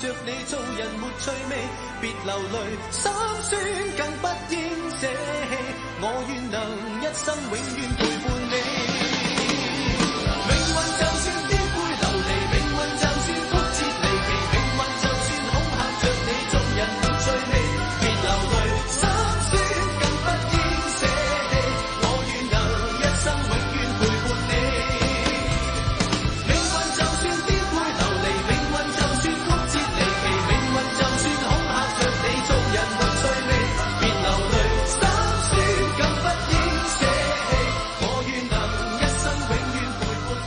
着你做人沒趣味，別流淚，心酸更不應捨棄，我願能一生永遠陪伴你。命運就算顛沛流離，命運就算曲折離奇，命運就算恐嚇着你做人沒趣味，別流淚，心酸更不應捨棄，我願能一生永遠陪伴你。命運就算顛沛流離，命運就算曲折離奇，命運就算恐嚇着你做人沒趣味，別流淚，心酸更不應捨棄，我願能一生永遠陪伴你。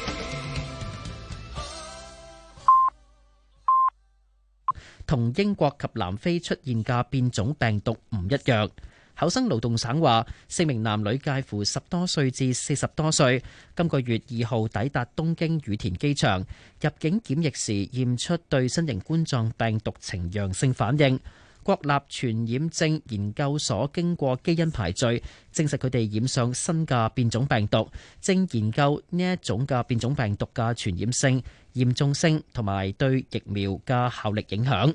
同英國及南非出現嘅變種病毒唔一樣。厚生勞動省話，4名男女介乎10多歲至40多歲，今個月2號抵達東京羽田機場，入境檢疫時驗出對新型冠狀病毒呈陽性反應。國立傳染症研究所經過基因排序，證實佢哋染上新嘅變種病毒，正研究呢一種嘅變種病毒嘅傳染性、嚴重性同埋對疫苗嘅效力影響。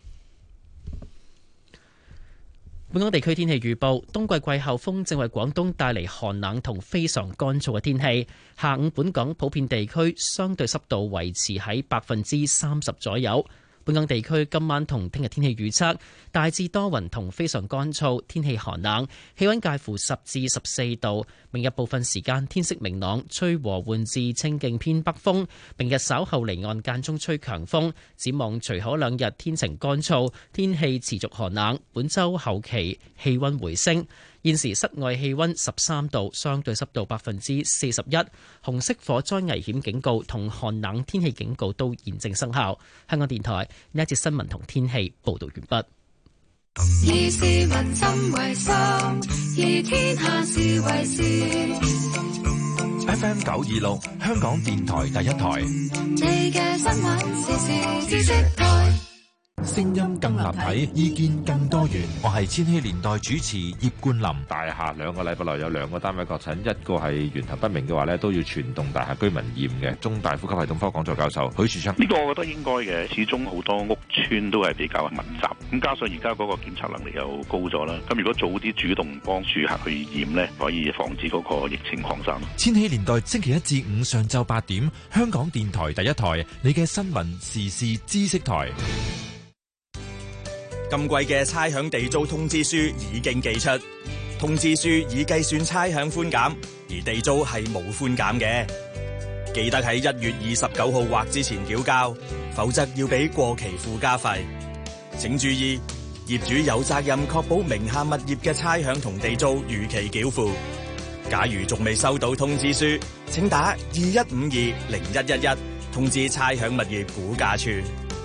本港地區天氣預報，冬季季候風正為廣東帶嚟寒冷同非常乾燥嘅天氣。下午本港普遍地區相對濕度維持喺30%左右。本港地區今晚同聽日天氣預測，大致多雲同非常乾燥，天氣寒冷，氣溫介乎10至14度。明日部分時間天色明朗，吹和緩至清勁偏北風。明日稍後離岸間中吹強風。展望隨後2日天晴乾燥，天氣持續寒冷。本週後期氣溫回升。現時室外氣溫13度，相對濕度41%。紅色火災危險警告同寒冷天氣警告都現正生效。香港電台呢一節新聞同天氣報道完畢。 以市民心為心，以天下事為事。 FM 926，香港電台第一台。 你嘅新聞時事知識台。 聲音更立體，意見更多元。我係千禧年代主持葉冠霖。 大廈2個禮拜內有2個單位確診，一個係源頭不明嘅話呢，都要全棟大廈居民驗嘅。中大呼吸系統科講座教授許樹昌， 呢個我覺得應該嘅，始終好多屋邨都係比較密集，咁加上而家嗰個檢測能力又高咗啦，咁如果早啲主動幫住客去驗呢，可以防止嗰個疫情擴散。 千禧年代星期1至5上晝8點，香港電台第一台，你嘅新聞時事知識台。 今季嘅差餉地租通知書已經寄出，通知書已計算差餉寬減，而地租係冇寬減嘅。記得喺1月29號或之前繳交，否則要俾過期附加費。請注意，業主有責任確保名下物業嘅差餉同地租如期繳付。假如仲未收到通知書，請打21520111通知差餉物業估價處。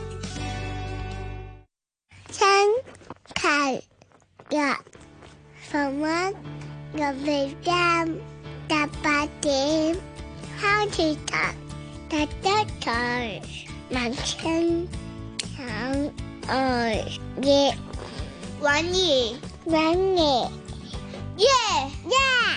日逢晚6點到8點，開始第一台晚清響愛夜玩兒耶耶。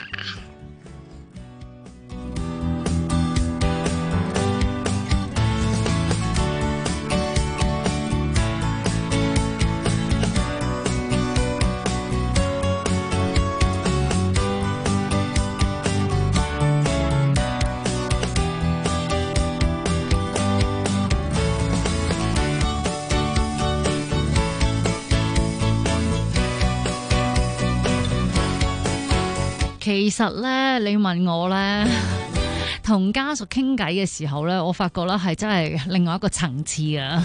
其實咧，你問我咧，同家屬傾偈嘅時候咧，我發覺咧係真係另外一個層次啊！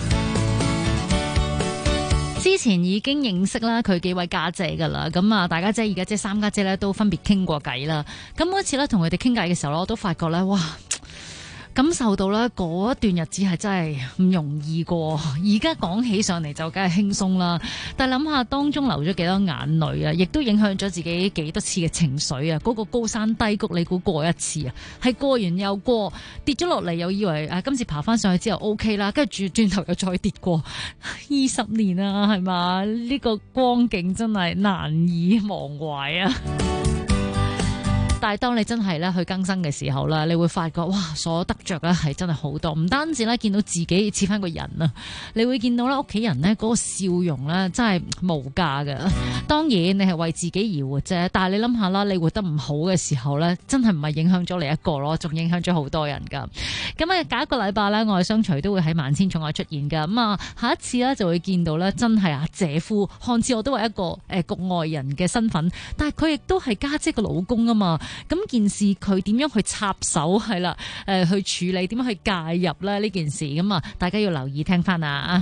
之前已經認識啦佢幾位家姐噶啦，咁啊大家姐、二家姐、三家姐咧都分別傾過偈啦。咁每次咧同佢哋傾偈嘅時候咧，我都發覺咧，哇！感受到咧嗰一段日子係真係唔容易過，而家講起上嚟就梗係輕鬆啦。但係諗下當中流咗幾多眼淚啊，亦都影響咗自己幾多次嘅情緒啊。嗰個高山低谷，你估過一次啊？係過完又過，跌咗落嚟又以為今次爬翻上去之後 OK 啦，跟住轉頭又再跌過20年啊，係嘛？呢個光景真係難以忘懷啊！ 但係當你真係咧去更新嘅時候咧，你會發覺哇，所得着咧係真係好多，唔單止咧見到自己似翻個人啊，你會見到咧屋企人咧嗰個笑容咧真係無價嘅。當然你係為自己而活啫，但係你諗下啦，你活得唔好嘅時候咧，真係唔係影響咗你一個咯，仲影響咗好多人噶。咁啊，隔一個禮拜咧，我哋相隨都會喺萬千寵愛出現噶。咁啊，下一次咧就會見到咧，真係啊姐夫，看似我都係一個局外人嘅身份，但係佢亦都係家姐嘅老公啊嘛。咁件事佢點樣去插手係啦？去處理，點樣去介入咧呢件事？咁啊，大家要留意聽翻啊！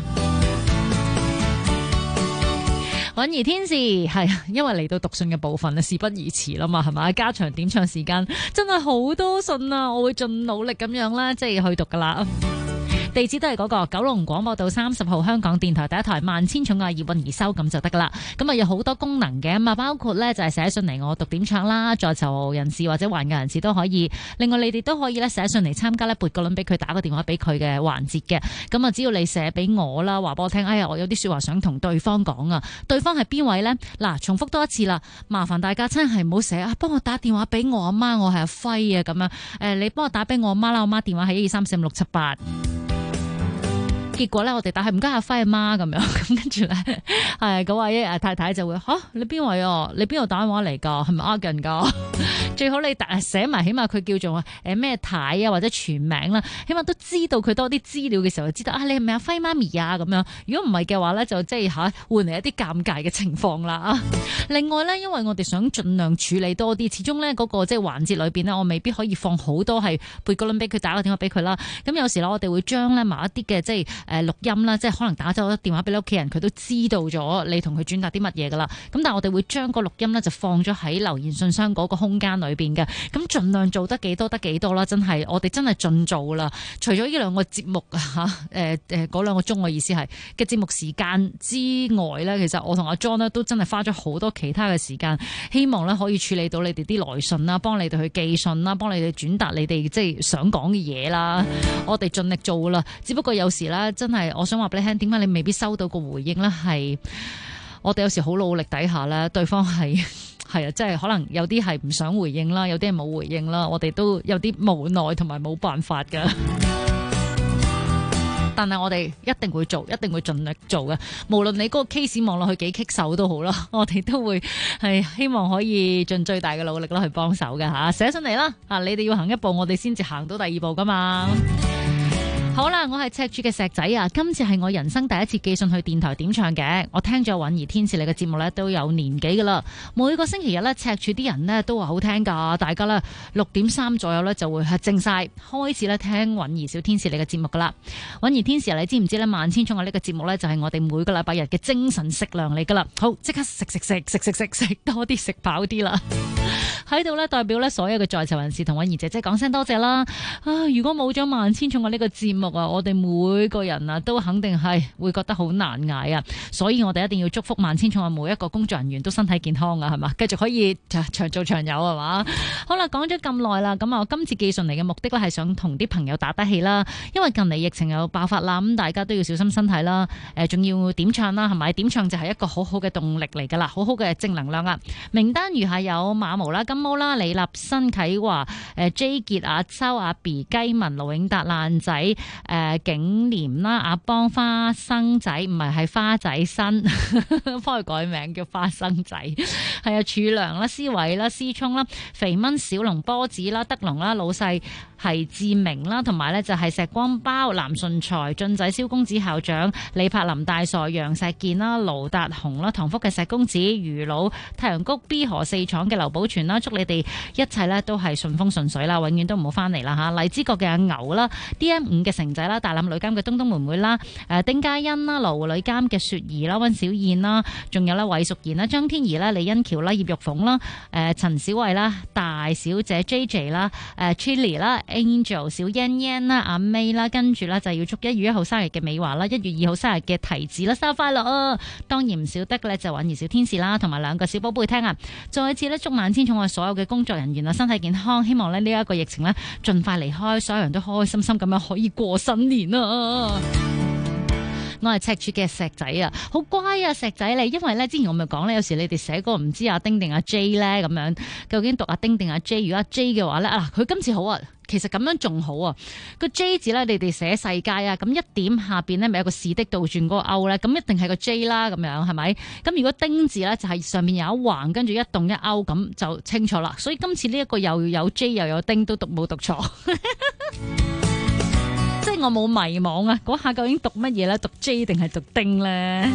韻兒天使係，因為嚟到讀信嘅部分啊，事不宜遲啦嘛，係咪？加長點唱時間真係好多信啊！我會盡努力咁樣啦，即係去讀噶啦。地址都係嗰個九龍廣播道30號香港電台第一台萬千寵愛葉韻兒收咁就得噶啦。咁啊有好多功能嘅，咁啊包括咧就係寫信嚟我讀點唱啦，在囚人士或者患嘅人士都可以。另外你哋都可以咧寫信嚟參加咧撥個輪俾佢，打個電話俾佢嘅環節嘅。咁啊只要你寫俾我啦，話俾我聽，哎呀我有啲說話想同對方講啊。對方係邊位呢？嗱，重複多一次啦，麻煩大家真係唔好寫啊，幫我打電話俾我阿媽，我係阿輝啊咁樣。你幫我打俾我阿媽啦，我媽電話係123456778。結果咧，我哋打係唔該阿輝阿媽咁樣，咁跟住咧，係嗰位太太就會你邊位啊？你邊度打電話嚟㗎？係咪呃人㗎？最好你寫埋，起碼佢叫做咩太啊或者全名啦，起碼都知道佢多啲資料嘅時候，就知道你係咪阿輝媽咪啊咁樣。如果唔係嘅話咧，就即係換嚟一啲尷尬嘅情況啦。另外咧，因為我哋想盡量處理多啲，始終咧嗰個即係環節裏邊呢，我未必可以放好多係背個輪俾佢，打個電話俾佢啦。咁有時我哋會將咧某一啲嘅即係錄音啦，即係可能打咗電話俾你屋企人，佢都知道咗你同佢轉達啲乜嘢噶啦。咁但係我哋會將個錄音咧就放咗喺留言信箱嗰個空間裏邊嘅。咁盡量做得幾多得幾多啦，真係我哋真係盡做啦。除咗呢兩個節目嗰兩個鐘嘅意思係嘅節目時間之外咧，其實我同阿 John 咧都真係花咗好多其他嘅時間，希望咧可以處理到你哋啲來信啦，幫你哋去寄信啦，幫你哋轉達你哋即係想講嘅嘢啦。我哋盡力做啦，只不過有時咧真係我想話俾你聽，點解你未必收到個回應咧？係我哋有時好努力底下咧，對方係啊，即係可能有啲係唔想回應啦，有啲係冇回應啦，我哋都有啲無奈同埋冇辦法噶。但係我哋一定會做，一定會盡力做嘅。無論你嗰個 case 望落去幾棘手都好啦，我哋都會係希望可以盡最大嘅努力啦去幫手嘅吓。寫上嚟啦，你哋要行一步，我哋先至行到第二步噶嘛。好啦，我係赤柱嘅石仔啊！今次係我人生第一次寄信去電台點唱嘅。我聽咗韻兒天使你嘅節目呢都有年幾噶啦。每個星期日呢，赤柱啲人呢都話好聽噶，大家呢6:3左右呢就會係靜晒，開始呢聽韻兒小天使你嘅節目噶啦。韻兒天使你知唔知呢？萬千寵愛呢個節目呢，就係我哋每個禮拜日嘅精神食糧嚟噶啦。好，即刻食多啲，食飽啲啦！喺度呢，代表呢所有嘅在囚人士同韻兒姐姐講聲多謝啦！如果冇咗萬千寵愛呢個節目啊，我哋每個人啊都肯定係會覺得好難捱啊！所以我哋一定要祝福萬千寵愛每一個工作人員都身體健康啊，係嘛？繼續可以長做長有係嘛？好啦，講咗咁耐啦，咁我今次寄信嚟嘅目的咧係想同啲朋友打得氣啦，因為近嚟疫情又爆發啦，咁大家都要小心身體啦。仲要點唱啦，係咪？點唱就係一個好好嘅動力嚟噶啦，好好嘅正能量啊！名單如下有馬毛啦、金毛啦、李立新、啟華、J 傑、阿秋、阿 B、雞文、盧永達、爛仔、景廉啦、阿邦、花生仔，唔係花仔新，幫佢改名叫花生仔。係啊，柱良啦、思偉啦、思聰啦、肥蚊、小龍、波子啦、德龍啦、老細係志明啦，同埋呢就係石光包、藍順才、俊仔、蕭公子校長、李柏林、大傻、楊石健啦、盧達雄啦、唐福嘅石公子、魚佬、太陽谷 B 河4廠嘅劉寶全啦，祝你哋一切呢都係順風順水啦，永遠都唔好翻嚟啦吓！荔枝角嘅阿牛啦、DM5 嘅成仔啦、大欖女監嘅東東妹妹啦、丁嘉欣啦、羅湖女監嘅雪兒啦、溫小燕啦，仲有啦韋淑賢啦、張天怡啦、李欣橋啦、葉玉鳳啦、陳小慧啦、大小姐 JJ 啦、Chili 啦、Angel 小欣欣啦、阿 May 啦，跟住啦就要祝1月1號生日嘅美華啦、1月2號生日嘅提子啦，生日快樂啊！當然唔少得嘅咧就韻兒小天使啦，同埋兩個小寶貝聽啊！再次咧祝萬千寵愛所有嘅工作人員啊身體健康，希望咧呢一個疫情咧盡快離開，所有人都開開心心咁樣可以過新年啊！ 我係赤柱嘅石仔啊，好乖啊石仔你，因為咧之前我咪講咧，有時你哋寫個唔知阿丁定阿 J 咧咁樣，究竟讀阿丁定阿 J？ 如果阿 J 嘅話咧，佢今次好啊。其實咁樣仲好啊！個 J 字咧，你哋寫世界啊，咁一點下邊咧咪有個士的倒轉嗰個勾咧，咁一定係個 J 啦，咁樣係咪？咁如果丁字咧，就係上面有一橫，跟住一動一勾，咁就清楚啦。所以今次呢一個又有 J 又有丁，都冇讀錯，即係我冇迷惘啊！嗰下究竟讀乜嘢咧？讀 J 定係讀丁咧？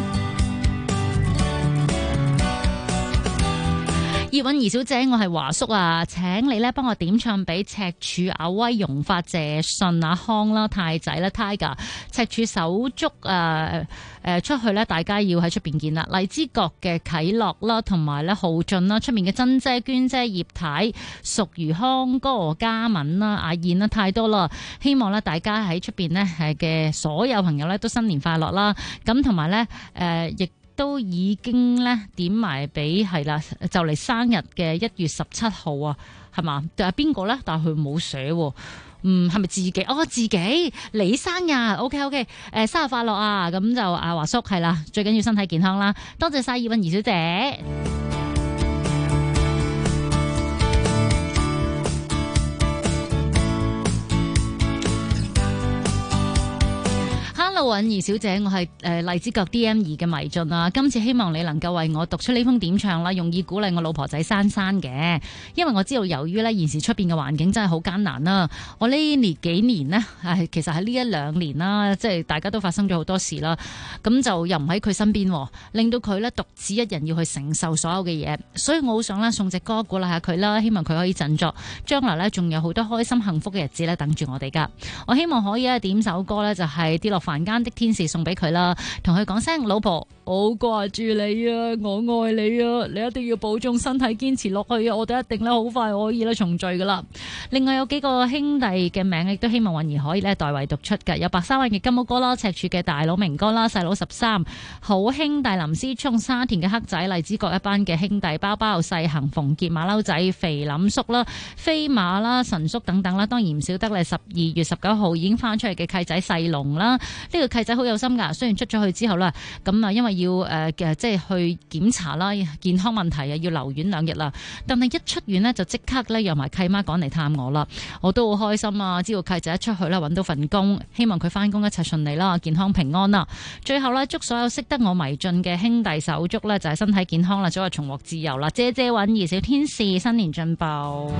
葉韻儀小姐，我係華叔啊，請你咧幫我點唱俾赤柱阿威、容發、謝信、阿康啦、太仔啦、Tiger、赤柱手足出去咧，大家要喺出邊見啦。荔枝角嘅啟樂啦，同埋咧浩俊啦，出面嘅珍姐、娟姐、葉太、淑如、康哥、嘉敏啦、阿燕啦，太多啦。希望咧大家喺出邊咧嘅所有朋友咧都新年快樂啦。咁同埋咧亦都已經咧點埋俾係啦，就嚟生日嘅1月17號啊，係嘛？但係邊個咧？但係佢冇寫，係咪自己？哦，自己你生日 ，OK， 生日快樂啊！咁就阿華叔係啦，最緊要身體健康啦。多謝晒葉韻儀小姐。Hello， 韻儀小姐，我係荔枝角 DM2 嘅迷津啊！今次希望你能夠為我讀出呢封點唱啦，用以鼓勵我老婆仔珊珊嘅，因為我知道由於咧現時出邊嘅環境真係好艱難啦，我呢幾年呢，其實喺呢1-2年啦，即係大家都發生咗好多事啦，咁就又唔喺佢身邊，令到佢咧獨自一人要去承受所有嘅嘢，所以我好想咧送隻歌鼓勵下佢啦，希望佢可以振作，將來咧仲有好多開心幸福嘅日子咧等住我哋噶。我希望可以點首歌咧，就係跌落凡間的天使送俾佢啦，同佢講聲老婆，我好掛住你啊，我愛你啊，你一定要保重身體，堅持落去啊，我哋一定咧好快可以咧重聚噶啦。另外有幾個兄弟嘅名亦都希望韻兒可以咧代為讀出嘅，有白沙灣嘅金毛哥啦，赤柱嘅大佬明哥啦，細佬13，好兄弟林思聰，沙田嘅黑仔，荔枝角一班嘅兄弟包包細行馮傑馬騮仔肥林叔啦，飛馬啦神叔等等啦，當然唔少得咧12月19號已經翻出嚟嘅契仔細龍啦，呢個契仔好有心噶，雖然出咗去之後啦，咁啊因為要即係去檢查啦，健康問題啊，要留院2日啦，但係一出院呢，就即刻咧約埋契媽趕嚟探我啦，我都好開心啊！知道契仔一出去咧揾到份工，希望佢翻工一切順利啦，健康平安啦。最後咧祝所有識得我迷進嘅兄弟手足咧就係身體健康啦，早日重獲自由啦！謝謝韻兒小天使，新年進步。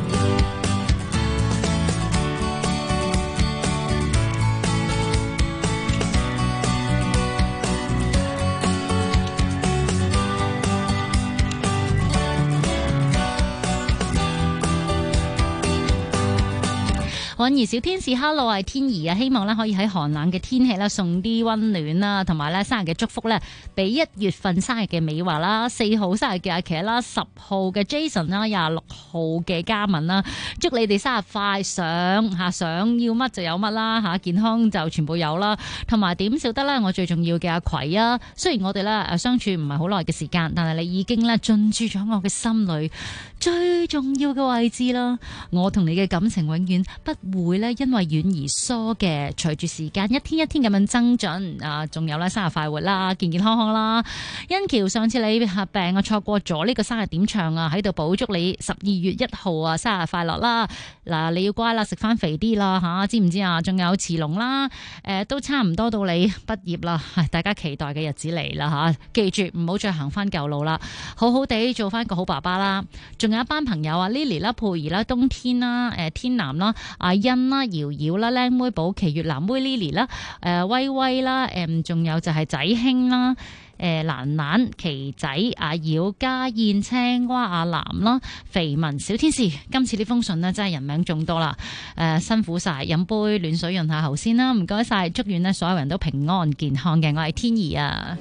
韻兒小天使 ，Hello， 我係天兒啊！希望咧可以喺寒冷嘅天氣咧送啲溫暖啦，同埋咧生日嘅祝福咧，俾1月份生日嘅美華啦，4號生日嘅阿琪啦，10號嘅 Jason 啦，26號嘅嘉敏啦，祝你哋生日快，想要乜就有乜啦吓，健康就全部有啦，同埋點少得啦，我最重要嘅阿葵啊！雖然我哋咧相處唔係好耐嘅時間，但係你已經咧進駐咗我嘅心裏最重要嘅位置啦，我同你嘅感情永遠不會咧因為遠而疏嘅，隨住時間一天一天咁樣增進啊！仲有咧生日快活啦，健健康康啦！欣橋，上次你病啊錯過咗呢個生日點唱啊，喺度補祝你12月1號啊生日快樂啦！嗱，你要乖啦，食翻肥啲啦吓，知唔知啊？仲有慈龍啦，都差唔多到你畢業啦，大家期待嘅日子嚟啦吓！記住唔好再行翻舊路啦，好好地做翻個好爸爸啦！仲有一班朋友啊 ，Lily 啦、佩兒啦、冬天啦、天南啦、阿欣啦、瑤瑤啦、靚妹寶琪、越南妹 Lily 啦、威威啦、仲有就係仔興啦、蘭蘭、琪仔、阿妖、家燕、青蛙、阿南啦、肥文、小天使。今次呢封信呢，真係人名眾多啦，辛苦晒，飲杯暖水潤下喉先啦，唔該晒，祝願呢所有人都平安健康嘅，我係天兒啊。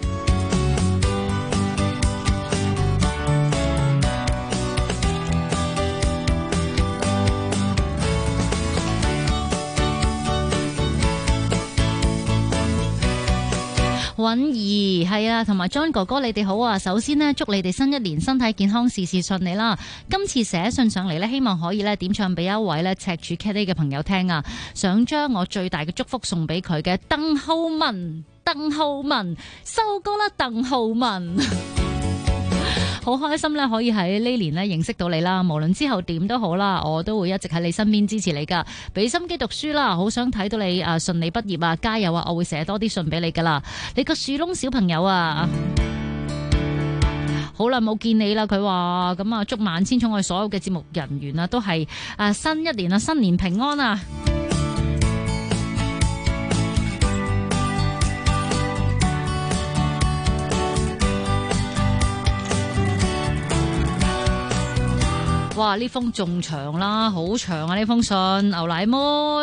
韻兒係啊，同埋 John 哥哥，你哋好啊！首先呢，祝你哋新一年身體健康，事事順利啦！今次寫信上嚟呢，希望可以呢點唱俾一位呢赤柱 Kelly 嘅朋友聽啊！想將我最大嘅祝福送俾佢嘅鄧浩文。 鄧浩文，收歌啦，鄧浩文。好開心咧，可以喺呢年咧認識到你啦。無論之後點都好啦，我都會一直喺你身邊支持你噶。俾心機讀書啦，好想睇到你順利畢業啊！加油啊！我會寫多啲信俾你噶啦。你個樹窿小朋友啊，好耐冇見你啦。佢話咁啊，祝萬千寵愛所有嘅節目人員啊，都係新一年啊，新年平安啊！哇！呢封仲長啦，好長啊！呢封信，牛奶妹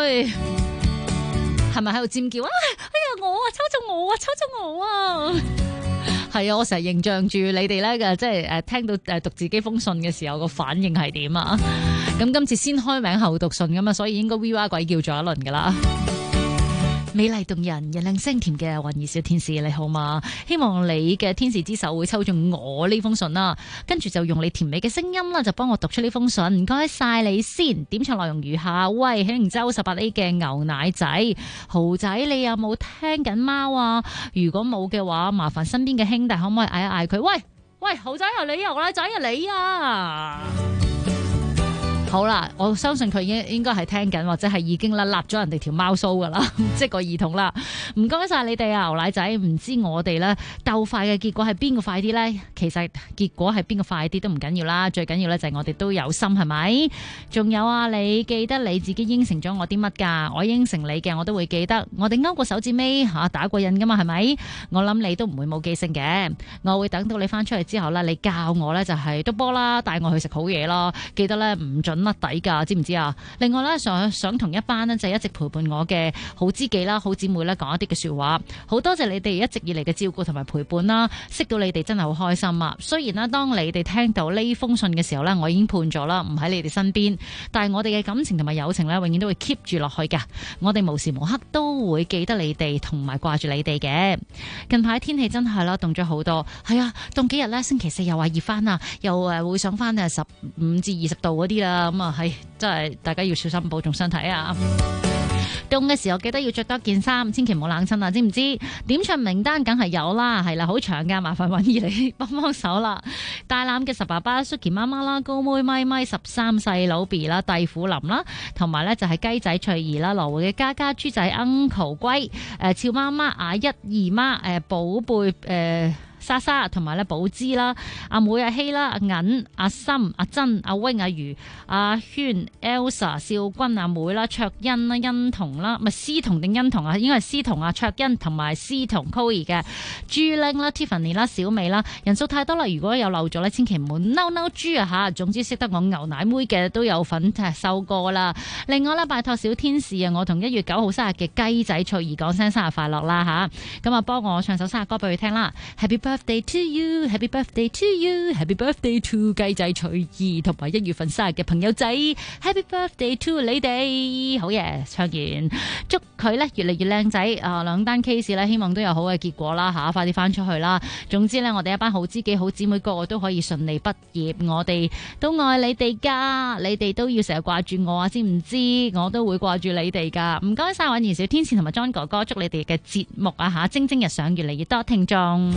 係咪喺度尖叫啊？哎呀，我啊，抽中我啊，抽中我啊！係啊，我成日形象住你哋咧嘅，即係聽到讀自己封信嘅時候個反應係點啊？咁今次先開名後讀信㗎嘛，所以應該 V 哇鬼叫咗一輪噶啦。美麗動人、人靚聲甜嘅雲兒小天使，你好嘛？希望你嘅天使之手會抽中我呢封信啦，跟住就用你甜美嘅聲音啦，就幫我讀出呢封信。唔該晒你先。點唱內容如下：喂，喜靈洲18A嘅牛奶仔豪仔，你有冇聽緊貓啊？如果冇嘅話，麻煩身邊嘅兄弟可唔可以嗌一嗌佢？喂喂，豪仔啊，你牛奶仔啊，你啊！好啦，我相信佢應該係聽緊，或者係已經立咗人哋條貓鬚噶啦，即係個兒童啦。唔該晒你哋啊，牛奶仔。唔知我哋咧鬥快嘅結果係邊個快啲呢？其實結果係邊個快啲都唔緊要啦，最緊要咧就係我哋都有心，係咪？仲有啊，你記得你自己應承咗我啲乜噶？我應承你嘅，我都會記得。我哋勾過手指尾吓，打過印噶嘛，係咪？我諗你都唔會冇記性嘅。我會等到你翻出嚟之後咧，你教我咧就係督波啦，帶我去食好嘢咯。記得咧唔准甩底噶，知唔知啊？另外咧，想同一班呢，就一直陪伴我嘅好知己啦、好姊妹咧講一啲嘅說話。好多謝你哋一直以嚟嘅照顧同埋陪伴啦，識到你哋真係好開心啊！雖然啦，當你哋聽到呢封信嘅時候咧，我已經判咗啦，唔喺你哋身邊，但係我哋嘅感情同埋友情咧，永遠都會 keep 住落去㗎。我哋無時無刻都會記得你哋同埋掛住你哋嘅。近排天氣真係啦，凍咗好多。係啊，凍幾日咧，星期四又話熱翻啊，又會上翻15至20度嗰啲啦。咁啊，係真係大家要小心保重身體啊！凍嘅時候記得要着多件衫，千祈唔好冷親啊！知唔知？點唱名單梗係有啦，係啦，好長噶，麻煩允兒你幫幫手啦！大欖嘅十爸爸、Suki 媽媽啦、高妹咪咪、13細佬 B 啦、弟婦林啦，同埋咧就係雞仔翠兒啦、羅湖嘅家家豬仔 Uncle 龜、俏媽媽阿一姨媽、寶貝莎莎同埋咧寶芝啦、阿妹阿希啦、阿銀、阿森、阿珍、阿 wing、阿如、阿軒、Elsa、少君、阿妹啦、卓欣啦、欣彤啦，咪思彤定欣彤啊？應該係思彤啊、卓欣同埋思彤 Coy 嘅朱玲啦、Tiffany 啦、小美啦，人數太多啦，如果有漏咗咧，千祈唔好嬲豬啊吓！總之識得我牛奶妹嘅都有份收過啦。另外咧，拜託小天使啊，我同1月9號生日嘅雞仔翠兒講聲生日快樂啦吓！咁啊，幫我唱首生日歌俾佢聽啦 ，Happy Birthday to you, Happy Birthday to you, Happy Birthday to 雞仔翠兒同埋1月份生日嘅朋友仔 ，Happy Birthday to 你哋，好嘢！唱完，祝佢咧越嚟越靚仔啊！2單 case 咧，希望都有好嘅結果啦吓，快啲翻出去啦！總之咧，我哋一班好知己、好姊妹，個個都可以順利畢業，我哋都愛你哋噶，你哋都要成日掛住我啊，知唔知？我都會掛住你哋噶，唔該晒允兒小天使同埋 John 哥哥，祝你哋嘅節目啊吓，蒸蒸日上，越嚟越多聽眾。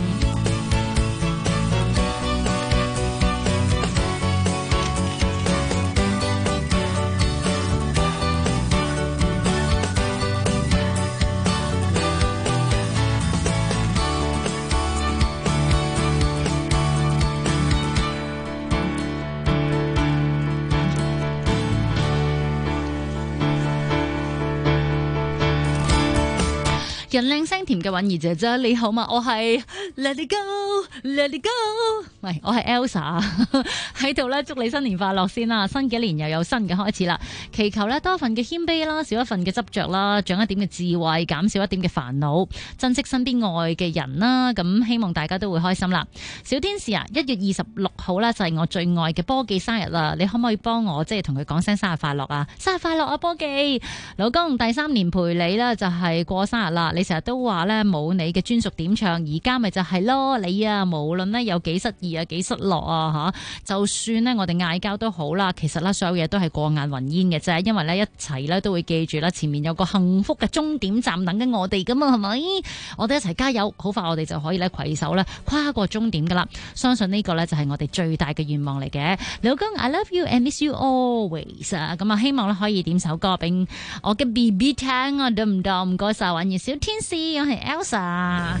人靚聲甜嘅允兒姐姐你好嘛？我係 Let It Go，Let It Go， 喂，我係 Elsa 喺度咧，祝你新年快樂先啦！新嘅一年又有新嘅開始啦，祈求咧多份嘅謙卑啦，少一份嘅執着啦，長一點嘅智慧，減少一點嘅煩惱，珍惜身邊愛嘅人啦。咁希望大家都會開心啦。小天使啊，1月26號咧就係我最愛嘅波記生日啦，你可唔可以幫我即係同佢講聲生日快樂啊？生日快樂啊，波記老公，第3年陪你啦，就係過生日啦。 你成日都話咧冇你嘅專屬點唱，而家咪就係咯，你啊無論咧有幾失意啊幾失落啊吓，就算咧我哋嗌交都好啦，其實咧所有嘢都係過眼雲煙嘅啫，因為咧一齊咧都會記住啦，前面有個幸福嘅終點站等緊我哋噶嘛，係咪？我哋一齊加油，好快我哋就可以咧攜手咧跨過終點噶啦。相信呢個咧就係我哋最大嘅願望嚟嘅。老公 I love you and miss you always 啊，咁啊希望咧可以點首歌俾我嘅 BB 聽啊，得唔得？唔該晒，玩兒小天使，我係 Elsa。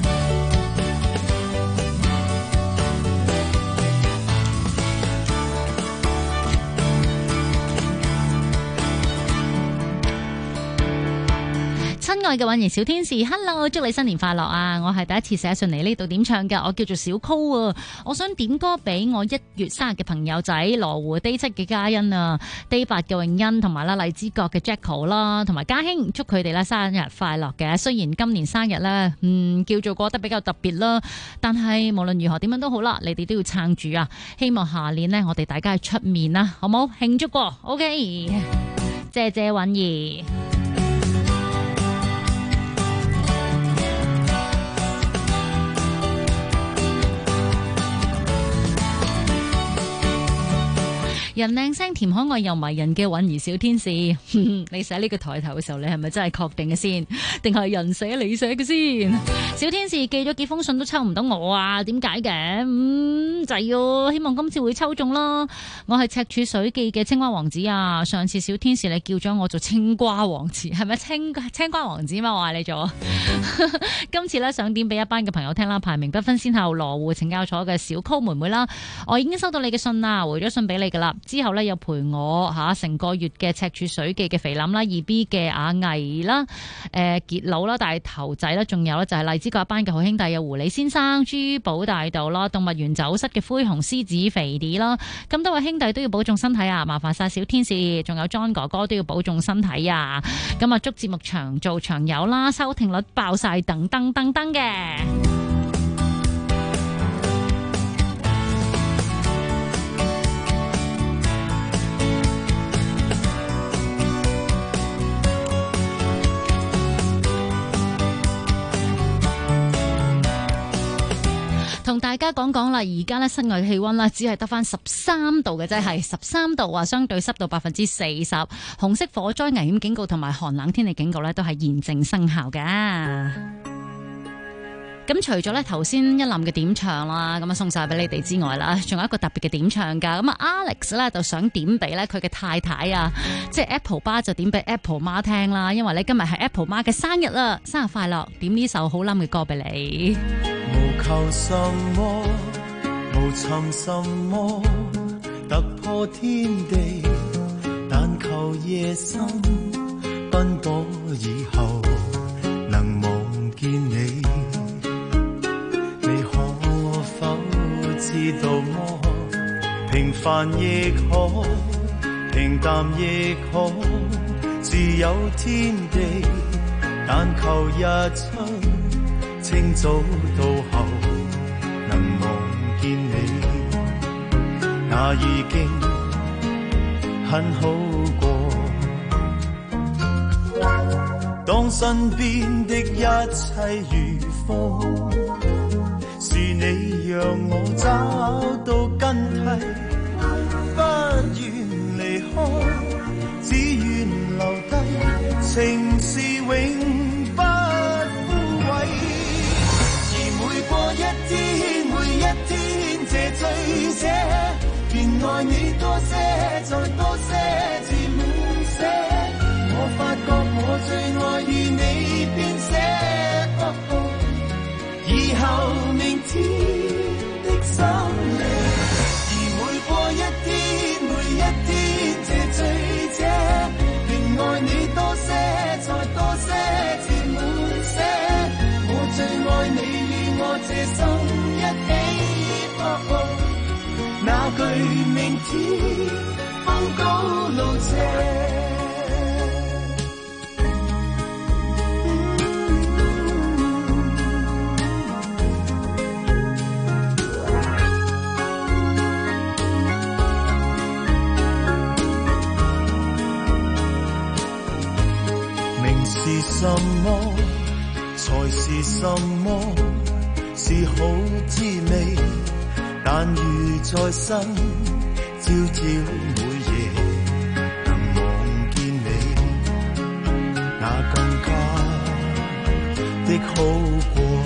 親愛嘅韻兒小天使 ，Hello， 祝你新年快樂啊！我係第一次寫信嚟呢度點唱嘅，我叫做小 Q 啊，我想點歌俾我1月生日嘅朋友仔，羅湖 Day 7嘅嘉欣啊，Day 8嘅永欣，同埋啦荔枝角嘅 Jacko 啦，同埋嘉興，祝佢哋咧生日快樂嘅。雖然今年生日咧，叫做過得比較特別啦，但係無論如何點樣都好啦，你哋都要撐住啊！希望下年呢，我哋大家係出面啦，好冇慶祝過 ？OK， 謝謝韻兒。人靚聲甜可愛又迷人嘅韻兒小天使，你寫呢個抬頭嘅時候，你係咪真係確定嘅先？定係人寫你寫嘅先？小天使寄咗幾封信都抽唔到我啊？點解嘅？就係希望今次會抽中啦。我係赤柱水記嘅青蛙王子啊！上次小天使你叫咗我做青瓜王子，係咪青瓜王子嘛？我嗌你做。今次咧想點俾一班嘅朋友聽啦，排名不分先後，羅湖懲教所嘅小 Q 妹妹啦，我已經收到你嘅信啦，回咗信俾你噶啦。之後咧又陪我成個月嘅赤柱水記嘅肥林啦，2B 嘅阿毅啦，傑佬啦，大頭仔啦，仲有咧就係荔枝角班嘅好兄弟有狐狸先生、珠寶大道啦，動物園走失嘅灰熊獅子肥啲啦，咁多位兄弟都要保重身體啊！麻煩晒小天使，仲有 John 哥哥都要保重身體啊！咁啊祝節目長做長有啦，收聽率爆晒等等等等嘅。同大家講講啦，而家咧室外氣溫啦，只係得翻13度嘅啫，係13度啊，相對濕度40%，紅色火災危險警告同埋寒冷天氣警告咧都係現正生效嘅。咁除咗咧頭先一冧嘅點唱啦，咁啊送晒俾你哋之外啦，仲有一個特別嘅點唱噶。咁啊 Alex 咧就想點俾咧佢嘅太太啊，即係 Apple 爸就點俾 Apple 媽聽啦，因為咧今日係 Apple 媽嘅生日啦，生日快樂！點呢首好冧嘅歌俾你。 無求什麼，無尋什麼，突破天地，但求夜深奔波以後能望見你。你可否知道麼？平凡亦可，平淡亦可，自有天地，但求日出清早到後能望見你，那已經很好過。當身邊的一切如風，是你讓我找到根蒂，不願離開，只願留低，情是永不枯萎。過一天，每一天，這醉者，便愛你多些，再多些，至滿瀉。我發覺我最愛與你編寫，以後明天的心理。而每過一天，每一天，這醉者，便愛你多些，再多些，至滿瀉。我最愛你。我這心一起那句明天風高路斜。明是什麼？才是什麼？是好滋味，但如在生，朝朝每夜能望見你，那更加的好過。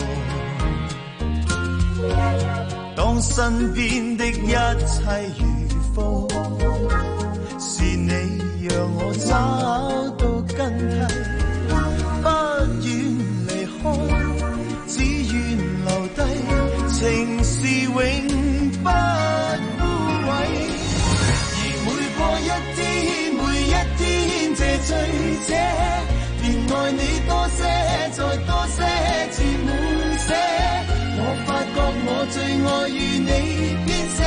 當身邊的一切如風，是你讓我找到根蒂，不願離開，只願留低，情是永不枯萎。而每過一天，每一天這醉者，便愛你多些，再多些，至滿瀉。我發覺我最愛與你編寫，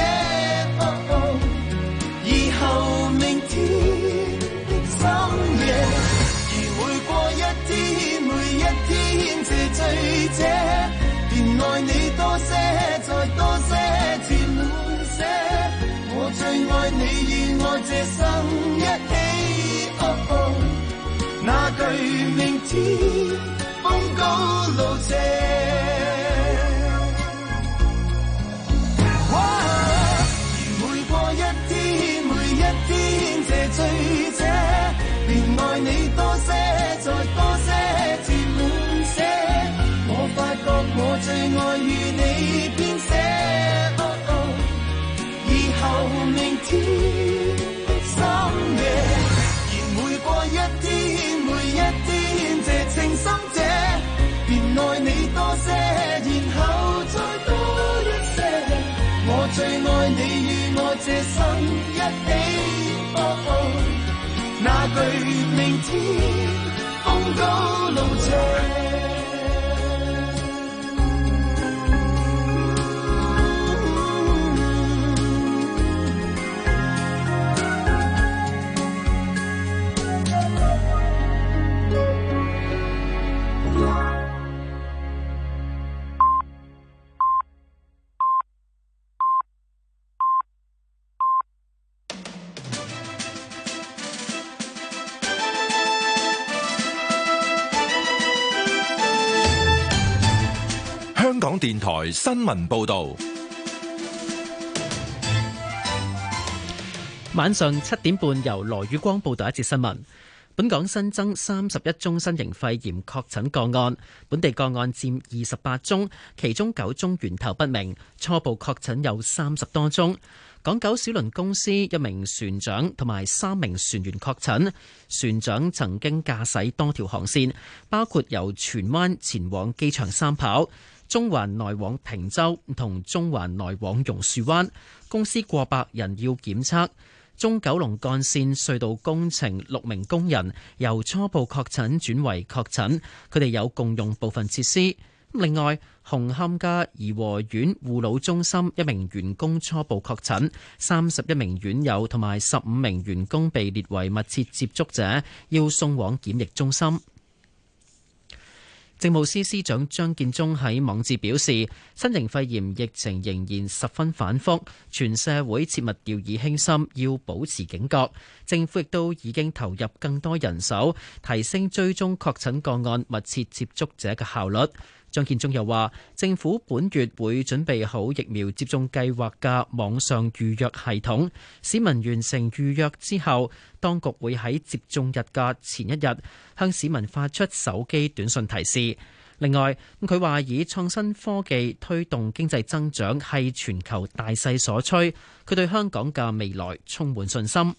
以後明天的深夜，而每過一天，每一天這醉者，便愛你多些，再多些，至滿瀉。我最愛你與我這生一起，那句明天風高路斜。醉者，便愛你多些，再多些，至滿瀉。我發覺我最愛與你編寫，以後明天的深夜。而每過一天，每一天，這情深者，便愛你多些，然後再多一些。我最愛你與我這生一起。那句明天風高路斜。 香港電台新聞報道， 晚上7點半由羅宇光報道一節新聞。本港新增31宗新型肺炎確診個案，本地個案佔28宗，其中9宗源頭不明，初步確診有30多宗。港九小輪公司一名船長同埋3名船員確診，船長曾經駕駛多條航線，包括由荃灣前往機場三跑、中環來往坪洲同中環來往榕樹灣，公司過百人要檢測。中九龍幹線隧道工程6名工人由初步確診轉為確診，佢哋有共用部分設施。另外，紅磡嘅頤和園護老中心一名員工初步確診，31名院友同埋15名員工被列為密切接觸者，要送往檢疫中心。政務司司長張建宗喺網誌表示，新型肺炎疫情仍然十分反覆，全社會切勿掉以輕心，要保持警覺。政府亦都已經投入更多人手，提升追蹤確診個案密切接觸者嘅效率。張建宗又話，政府本月會準備好疫苗接種計劃嘅網上預約系統，市民完成預約之後，當局會喺接種日嘅前一日向市民發出手機短信提示。另外，佢話以創新科技推動經濟增長係全球大勢所趨，佢對香港嘅未來充滿信心。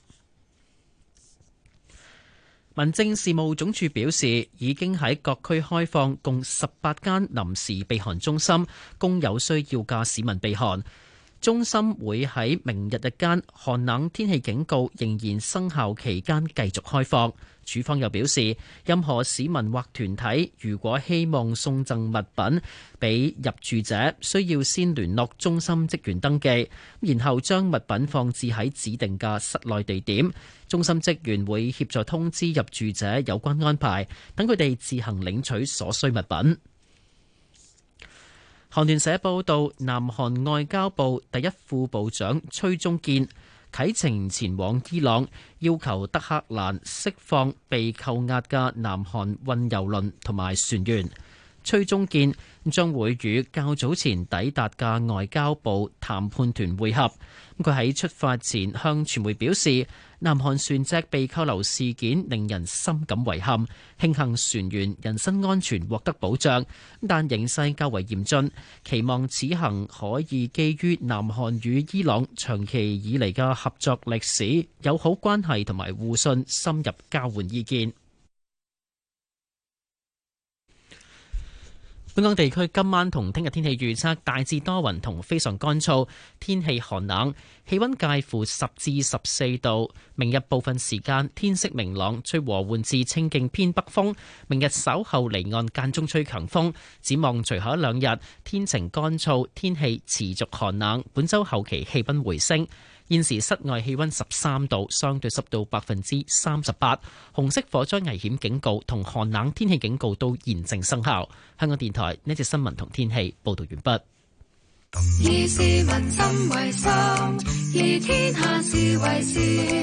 民政事務總署表示，已經喺各區開放共18間臨時避寒中心，供有需要嘅市民避寒。中心會喺明日日間寒冷天氣警告仍然生效期間繼續開放。署方又表示，任何市民或團體如果希望送贈物品俾入住者，需要先聯絡中心職員登記，然後將物品放置喺指定嘅室內地點。中心職員會協助通知入住者有關安排，等佢哋自行領取所需物品。韓聯社報道，南韓外交部第一副部長崔中建啟程前往伊朗，要求德黑蘭釋放被扣押嘅南韓運油輪同埋船員。 崔中健將會與較早前抵達嘅外交部談判團會合。佢喺出發前向傳媒表示，南韓船隻被扣留事件令人深感遺憾，慶幸船員人身安全獲得保障，但形勢較為嚴峻，期望此行可以基於南韓與伊朗長期以嚟嘅合作歷史、友好關係同埋互信，深入交換意見。本港地區今晚同聽日天氣預測大致多雲同非常乾燥，天氣寒冷，氣溫介乎10至14度。明日部分時間天色明朗，吹和緩至清勁偏北風。明日稍後離岸間中吹強風。展望隨後一兩日天晴乾燥，天氣持續寒冷。本週後期氣溫回升。現時室外氣溫13度，相對濕度38%。紅色火災危險警告同寒冷天氣警告都現正生效。香港電台呢節新聞同天氣報道完畢。 以市民心為心，以天下事為事。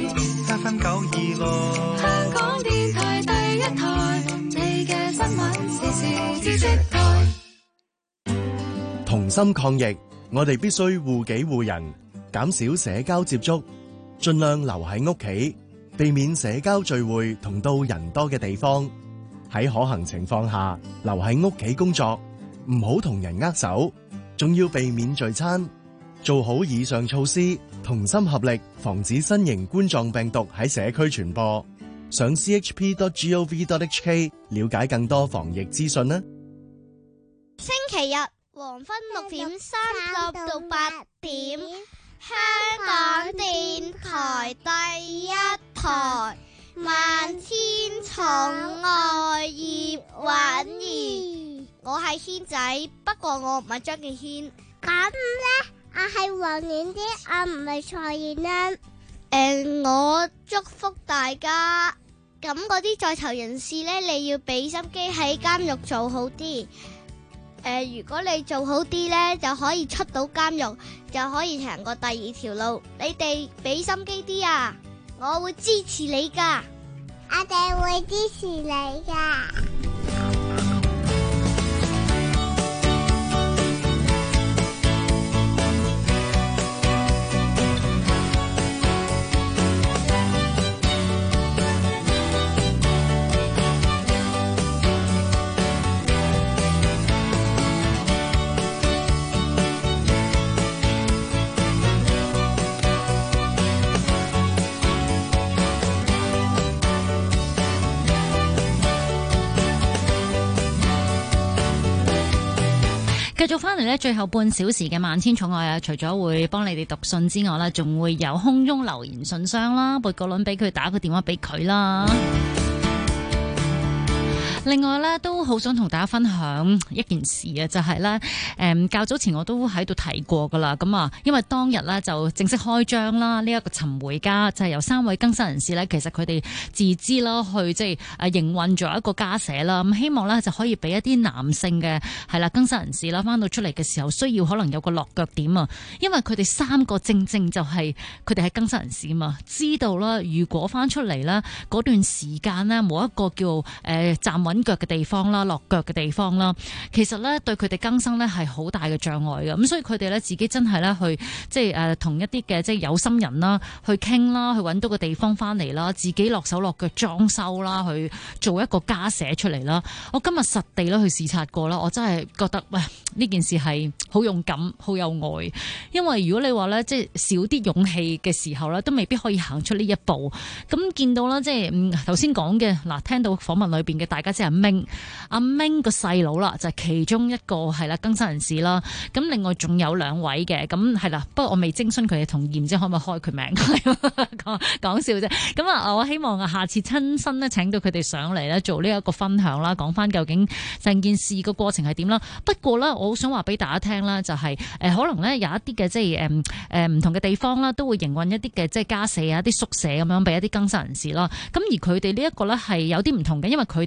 FM926， 香港電台第一台，你嘅新聞時事知識台。 同心抗疫，我哋必須護己護人，減少社交接觸，盡量留喺屋企，避免社交聚會同到人多嘅地方。喺可行情況下，留喺屋企工作，唔好同人握手，仲要避免聚餐。做好以上措施，同心合力，防止新型冠狀病毒喺社區傳播。上 chp.gov.hk 了解更多防疫資訊啦。 星期日黃昏6:30到8點，香港電台第一台，萬千寵愛葉韻儀。我係軒仔，不過我唔係張敬軒。 咁咧，我係黃婉啲，我唔係蔡燕恩。 我祝福大家。咁嗰啲在囚人士咧，你要俾心機喺監獄做好啲。如果你做好啲咧，就可以出到監獄，就可以行過第二條路。你哋俾心機啲啊！我會支持你噶， 我哋會支持你噶。 繼續翻嚟呢，最後半小時嘅萬千寵愛啊，除咗會幫你哋讀信之外呢，仲會有空中留言信箱啦，撥個輪俾佢，打個電話俾佢啦。另外咧，都好想同大家分享一件事啊，就係咧，較早前我都喺度提過噶啦。咁啊，因為當日咧就正式開張啦，呢一個尋回家就係由3位更生人士咧，其實佢哋自資啦，去即係營運咗一個家舍啦。咁希望咧就可以俾一啲男性嘅係啦更生人士啦，翻到出嚟嘅時候需要可能有個落腳點啊。因為佢哋3個正正就係佢哋係更生人士啊嘛，知道啦，如果翻出嚟咧嗰段時間咧冇一個叫站穩腳嘅地方啦，落腳嘅地方啦，其實咧對佢哋更生咧係好大嘅障礙嘅。咁所以佢哋咧自己真係咧去即係同一啲嘅即係有心人啦去傾啦，去揾到個地方翻嚟啦，自己落手落腳裝修啦，去做一個家舍出嚟啦。我今日實地咧去視察過啦，我真係覺得喂，呢件事係好勇敢、好有愛。因為如果你話咧即係少啲勇氣嘅時候咧，都未必可以行出呢一步。咁見到啦，即係頭先講嘅嗱，聽到訪問裏邊嘅大家即係阿明個細佬啦，就係其中一個係啦更生人士啦。咁另外仲有2位嘅，咁係啦，不過我未徵詢佢嘅同意，唔知可唔可以開佢名？講笑啫。咁啊，我希望下次親身咧請到佢哋上嚟咧做呢一個分享啦，講翻究竟成件事個過程係點啦。不過咧，我好想話俾大家聽啦，就係可能咧有一啲嘅即係唔同嘅地方啦，都會營運一啲嘅即係家舍啊、啲宿舍咁樣俾一啲更生人士啦。咁而佢哋呢一個咧係有啲唔同嘅，因為佢哋自己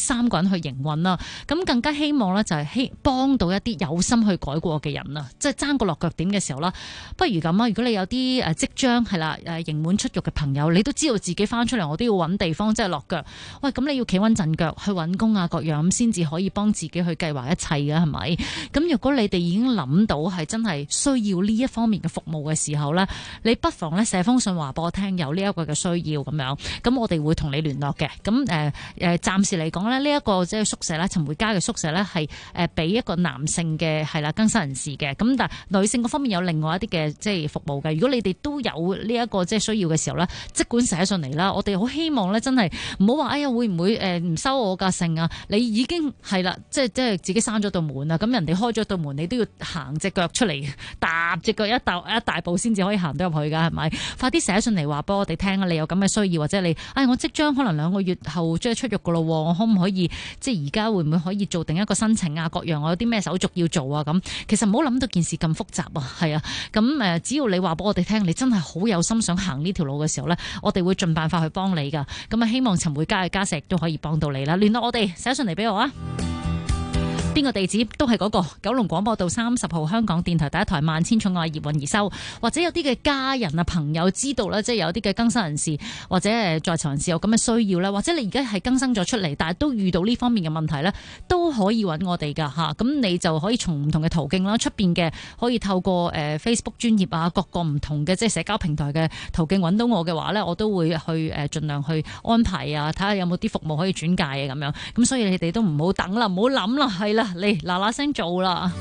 3個人去營運啦。咁更加希望咧就係幫到一啲有心去改過嘅人啊，即係爭個落腳點嘅時候啦。不如咁啊，如果你有啲即將係啦刑滿出獄嘅朋友，你都知道自己翻出嚟，我都要揾地方即係落腳。喂，咁你要企穩陣腳去揾工啊，各樣咁先至可以幫自己去計劃一切嘅，係咪？咁如果你哋已經諗到係真係需要呢一方面嘅服務嘅時候咧，你不妨咧寫封信話俾我聽有呢一個嘅需要咁樣，咁我哋會同你聯絡嘅。咁暫時嚟講咧，呢一個即係宿舍咧，尋回家嘅宿舍咧係俾一個男性嘅係啦更生人士嘅，咁但係女性嗰方面有另外一啲嘅即係服務嘅。如果你哋都有呢一個即係需要嘅時候咧，即管寫上嚟啦。我哋好希望咧真係唔好話哎呀會唔會唔收我㗎性啊？你已經係啦，即係自己閂咗道門啊，咁人哋開咗道門，你都要行隻腳出嚟，踏隻腳一大步先至可以行到入去㗎，係咪？快啲寫信嚟話俾我哋聽啊！你有咁嘅需要，或者你我即將可能2個月後即係出獄㗎咯，我可唔可以即係而家會唔會可以做定一個申請啊？各樣我有啲咩手續要做啊？咁其實唔好諗到件事咁複雜啊，係啊。咁只要你話俾我哋聽，你真係好有心想行呢條路嘅時候呢，我哋會盡辦法去幫你㗎。咁啊，希望尋回家嘅家石都可以幫到你啦。聯絡我哋寫信嚟俾我啊！邊個地址都係嗰個九龍廣播道30號香港電台第一台萬千寵愛葉韻儀收，或者有啲嘅家人啊朋友知道咧，即係有啲嘅更生人士或者在囚人士有咁嘅需要咧，或者你而家係更生咗出嚟，但係都遇到呢方面嘅問題咧，都可以揾我哋噶吓。咁你就可以從唔同嘅途徑啦，出邊嘅可以透過Facebook 專頁啊，各個唔同嘅即係社交平台嘅途徑揾到我嘅話咧，我都會去盡量去安排啊，睇下有冇啲服務可以轉介啊咁樣。咁所以你哋都唔好等啦，唔好諗啦，係啦。嚟嗱嗱聲做啦！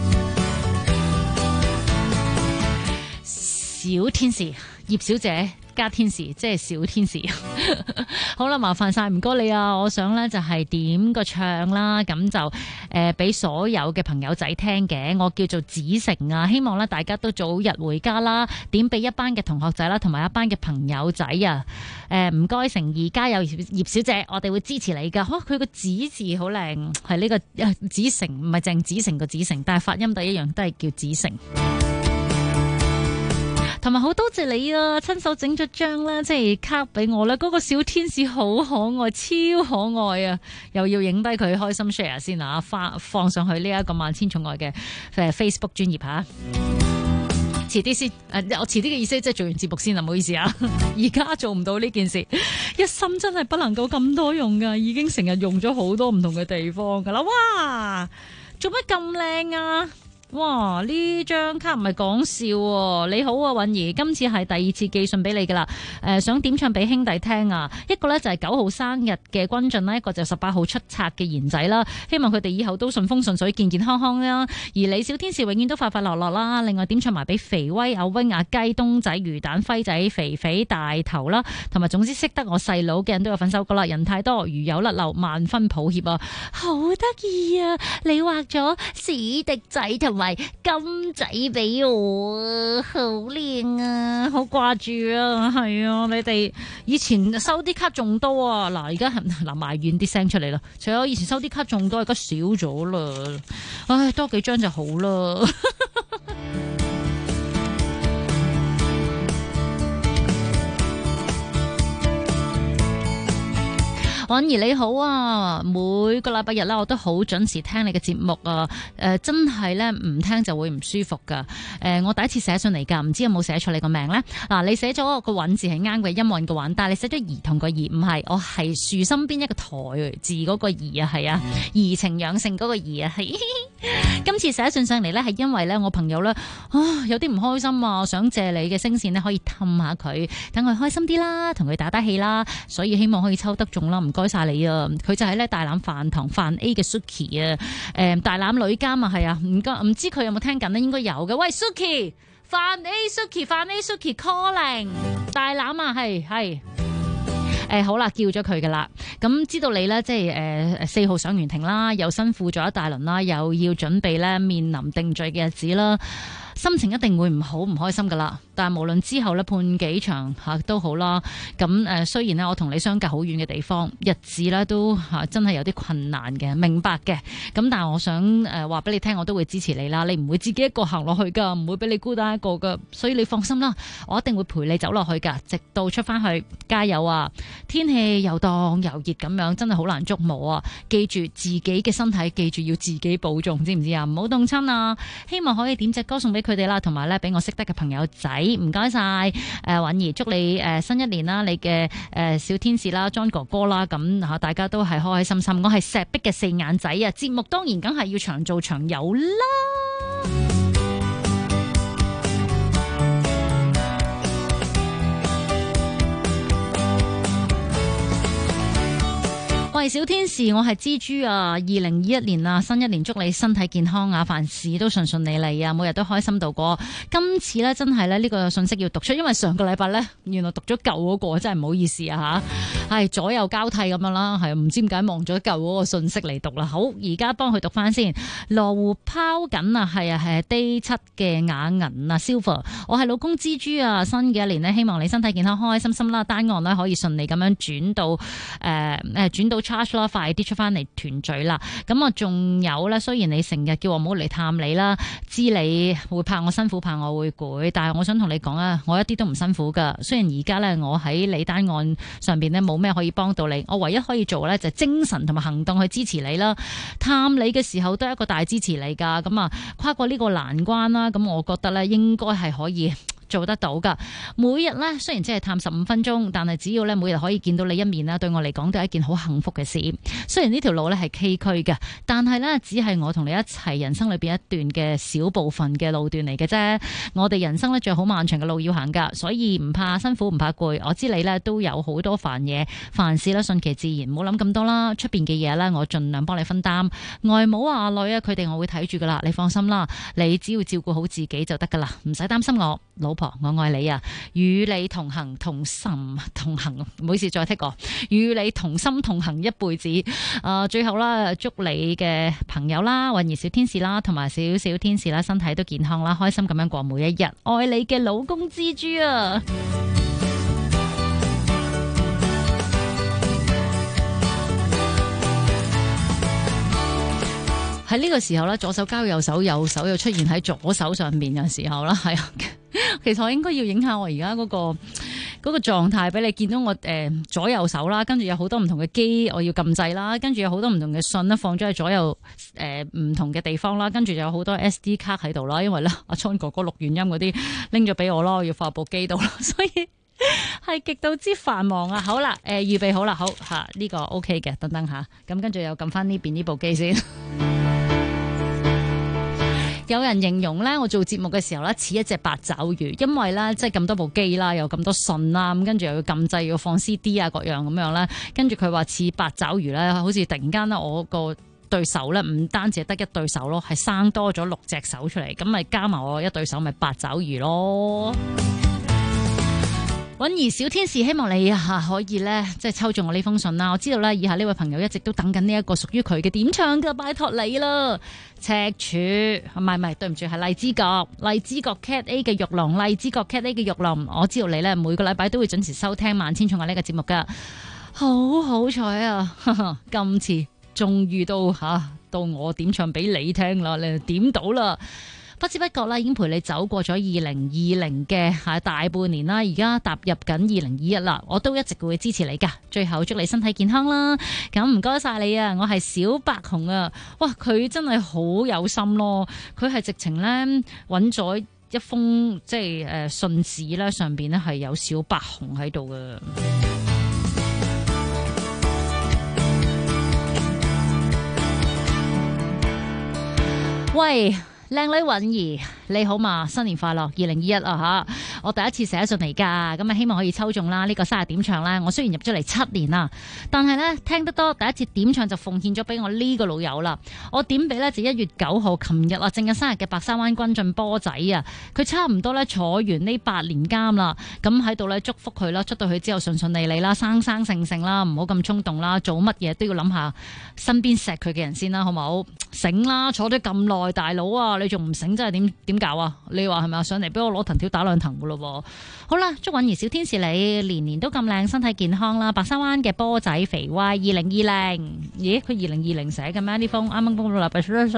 小天使葉小姐加天使，即係小天使。好啦，麻煩晒，唔該你啊！我想咧就係點個唱啦，咁就俾所有嘅朋友仔聽嘅。我叫做子成啊，希望咧大家都早日回家啦。點俾一班嘅同學仔啦，同埋一班嘅朋友仔啊！唔該，誠意加油，葉小姐，我哋會支持你噶。佢個子字好靚，係呢個子成，唔係鄭子成個子成，但係發音都一樣，都係叫子成。同埋好多謝你啊，親手整咗張啦，即係卡俾我啦。嗰個小天使好可愛，超可愛啊！又要影低佢開心 share 先啊，放上去呢一個萬千寵愛嘅Facebook 專頁吓。遲啲先，我遲啲嘅意思即係做完節目先啊，唔好意思啊。而家做唔到呢件事，一心真係不能夠咁多用噶，已經成日用咗好多唔同嘅地方噶啦。哇，做乜咁靚啊？哇！呢張卡唔係講笑喎。你好啊，韻儀，今次係第2次寄信俾你噶啦。想點唱俾兄弟聽啊？一個呢就係9號生日嘅君俊啦，一個就18號出冊嘅賢仔啦。希望佢哋以後都順風順水、健健康康啦。而你小天使永遠都快快樂樂啦。另外點唱埋俾肥威、阿 wing、阿雞、東仔、魚蛋、輝仔、肥肥、大頭啦，同埋總之識得我細佬嘅人都有份收歌啦。人太多，如有甩漏，萬分抱歉啊！好得意啊！你畫咗史迪仔同埋金仔俾我，好靚啊，好掛住啊，係啊，你哋以前收啲卡仲多啊，嗱而家嗱埋怨啲聲出嚟啦，除咗以前收啲卡仲多，而家少咗啦，唉，多幾張就好啦。韻儀你好啊，每個禮拜日啦，我都好準時聽你嘅節目啊。真係咧唔聽就會唔舒服噶。我第一次寫上嚟噶，唔知有冇寫錯你個名咧？嗱，你寫咗個韻字係啱嘅，音韻嘅韻，但係你寫咗兒童個兒，唔係，我係樹心邊一個台字嗰個兒啊，係啊，怡情養性嗰個兒啊，係。今次寫信上嚟咧，係因為咧我朋友咧有啲唔開心啊，想借你嘅聲線咧可以氹下佢，等佢開心啲啦，同佢打打氣啦，所以希望可以抽得中啦，唔該晒你啊！佢就係咧大欖飯堂飯 A 嘅 Suki 啊，大欖女監啊，係啊，唔知佢有冇聽緊呢？應該有嘅。喂 Suki， 飯 A Suki， 飯 A Suki calling， 大欖啊，係。好啦，叫咗佢噶啦，咁知道你咧，即係4號上完庭啦，又辛苦咗一大輪啦，又要準備咧面臨定罪嘅日子啦。 心情一定會唔好唔開心噶啦。但係無論之後咧判幾長都好啦，咁雖然咧我同你相隔好遠嘅地方，日子咧都真係有啲困難嘅，明白嘅。咁但係我想話俾你聽，我都會支持你啦，你唔會自己一個行落去噶，唔會俾你孤單一個噶，所以你放心啦，我一定會陪你走落去噶，直到出翻去。加油啊！天氣又凍又熱咁樣，真係好難捉摸啊！記住自己嘅身體，記住要自己保重，知唔知啊？唔好凍親啊！希望可以點隻歌送俾佢哋啦，同埋咧俾我識得嘅朋友仔，唔該晒。允兒，祝你新一年啦，你嘅小天使啦，John 哥哥啦，咁大家都係開開心心。我係石壁嘅四眼仔啊！節目當然梗係要長做長有啦。我係小天使，我係蜘蛛啊！2021年啊，新一年祝你身體健康啊，凡事都順順利利啊，每日都開心度過。今次咧真係咧呢個信息要讀出，因為上個禮拜咧原來讀咗舊嗰個，真係唔好意思啊吓，係左右交替咁樣啦，係唔知點解忘咗舊嗰個信息嚟讀啦。好，而家幫佢讀翻先。羅湖拋緊啊，係 Day 7嘅雅銀啊 Silver， 我係老公蜘蛛啊，新嘅一年呢，希望你身體健康，開開心心啦，單案呢可以順利咁樣轉到charge 啦，快啲出翻嚟團聚啦。咁啊，仲有咧，雖然你成日叫我唔好嚟探你啦，知你會怕我辛苦，怕我會攰，但係我想同你講啊，我一啲都唔辛苦噶。雖然而家咧我喺你單案上邊咧冇咩可以幫到你，我唯一可以做咧就係精神同埋行動去支持你啦。探你嘅時候都係一個大支持你噶。咁啊，跨過呢個難關啦，咁我覺得咧應該係可以做得到噶。每日咧雖然只係探15分鐘，但係只要咧每日可以見到你一面啦，對我嚟講都係一件好幸福嘅事。雖然呢條路咧係崎嶇嘅，但係咧只係我同你一齊人生裏邊一段嘅小部分嘅路段嚟嘅啫。我哋人生咧仲有好漫長嘅路要行噶，所以唔怕辛苦，唔怕攰。我知你咧都有好多煩嘢，凡事咧順其自然，唔好諗咁多啦。出邊嘅嘢咧，我盡量幫你分擔。外母啊、阿女啊，佢哋我會睇住噶啦，你放心啦。你只要照顧好自己就得噶啦，唔使擔心我。老婆，我愛你啊！與你同行同心同行，唔好意思，再聽過，與你同心同行一輩子。最後啦，祝你嘅朋友啦、允兒小天使啦，同埋小小天使啦，身體都健康啦，開心咁樣過每一日。愛你嘅老公蜘蛛啊！喺呢個時候咧，左手交右手，右手又出現喺左手上面嘅時候啦，係啊。其實我應該要影下我而家嗰個狀態俾你見到我左右手啦，跟住有好多唔同嘅機我要撳掣啦，跟住有好多唔同嘅信啦放咗喺左右唔同嘅地方啦，跟住有好多 SD 卡喺度啦，因為咧阿昌哥哥錄完音嗰啲拎咗俾我咯，我要放部機度啦，所以係極度之繁忙啊！好啦，預備好啦，好吓呢個 OK 嘅，等等吓，咁跟住又撳翻呢邊呢部機先。有人形容咧，我做節目嘅時候咧似一隻八爪魚，因為咧即係咁多部機啦，有咁多信啦，咁跟住又要撳掣，要放 CD 啊，各樣咁樣咧，跟住佢話似八爪魚咧，好似突然間咧我個對手咧唔單止係得一對手咯，係生多咗6隻手出嚟，咁咪加埋我一對手咪八爪魚咯。允兒小天使，希望你可以咧，即係抽中我呢封信啦。我知道咧，以下呢位朋友一直都等緊呢一個屬於佢嘅點唱嘅，拜託你啦。赤柱唔係，對唔住，係荔枝角 Cat A 嘅玉龍，荔枝角 Cat A 嘅玉龍。我知道你咧每個禮拜都會準時收聽萬千寵愛呢個節目噶，好彩啊！今次終於都到我點唱俾你聽啦，你點到啦。不知不覺啦，已經陪你走過咗2020嘅大半年啦，而家踏入緊2021啦，我都一直會支持你噶。最後祝你身體健康啦，咁唔該晒你啊！我係小白熊啊，哇，佢真係好有心咯，佢係直情咧揾咗一封即係信紙咧，上邊咧係有小白熊喺度嘅。喂，靚女允兒，你好嘛？新年快樂，2021啊吓！ 我第一次寫信嚟㗎，咁啊希望可以抽中啦。呢個生日點唱咧，我雖然入咗嚟7年啦，但係咧聽得多，第一次點唱就奉獻咗俾我呢個老友啦。我點俾咧就1月9號，琴日啊正日生日嘅白沙灣君進波仔啊，佢差唔多咧坐完呢8年監啦，咁喺度咧祝福佢啦，出到去之後順順利利啦，生生性性啦，唔好咁衝動啦，做乜嘢都要諗下身邊錫佢嘅人先啦，好唔好？醒啦，坐咗咁耐，大佬啊，你仲唔醒真係點搞啊？你話係咪啊？上嚟俾我攞藤條打兩藤噶咯？好啦，祝允兒小天使你年年都咁靚，身體健康啦！白沙灣嘅波仔肥歪2020，咦？佢2020寫嘅咩？呢封啱啱公布啦。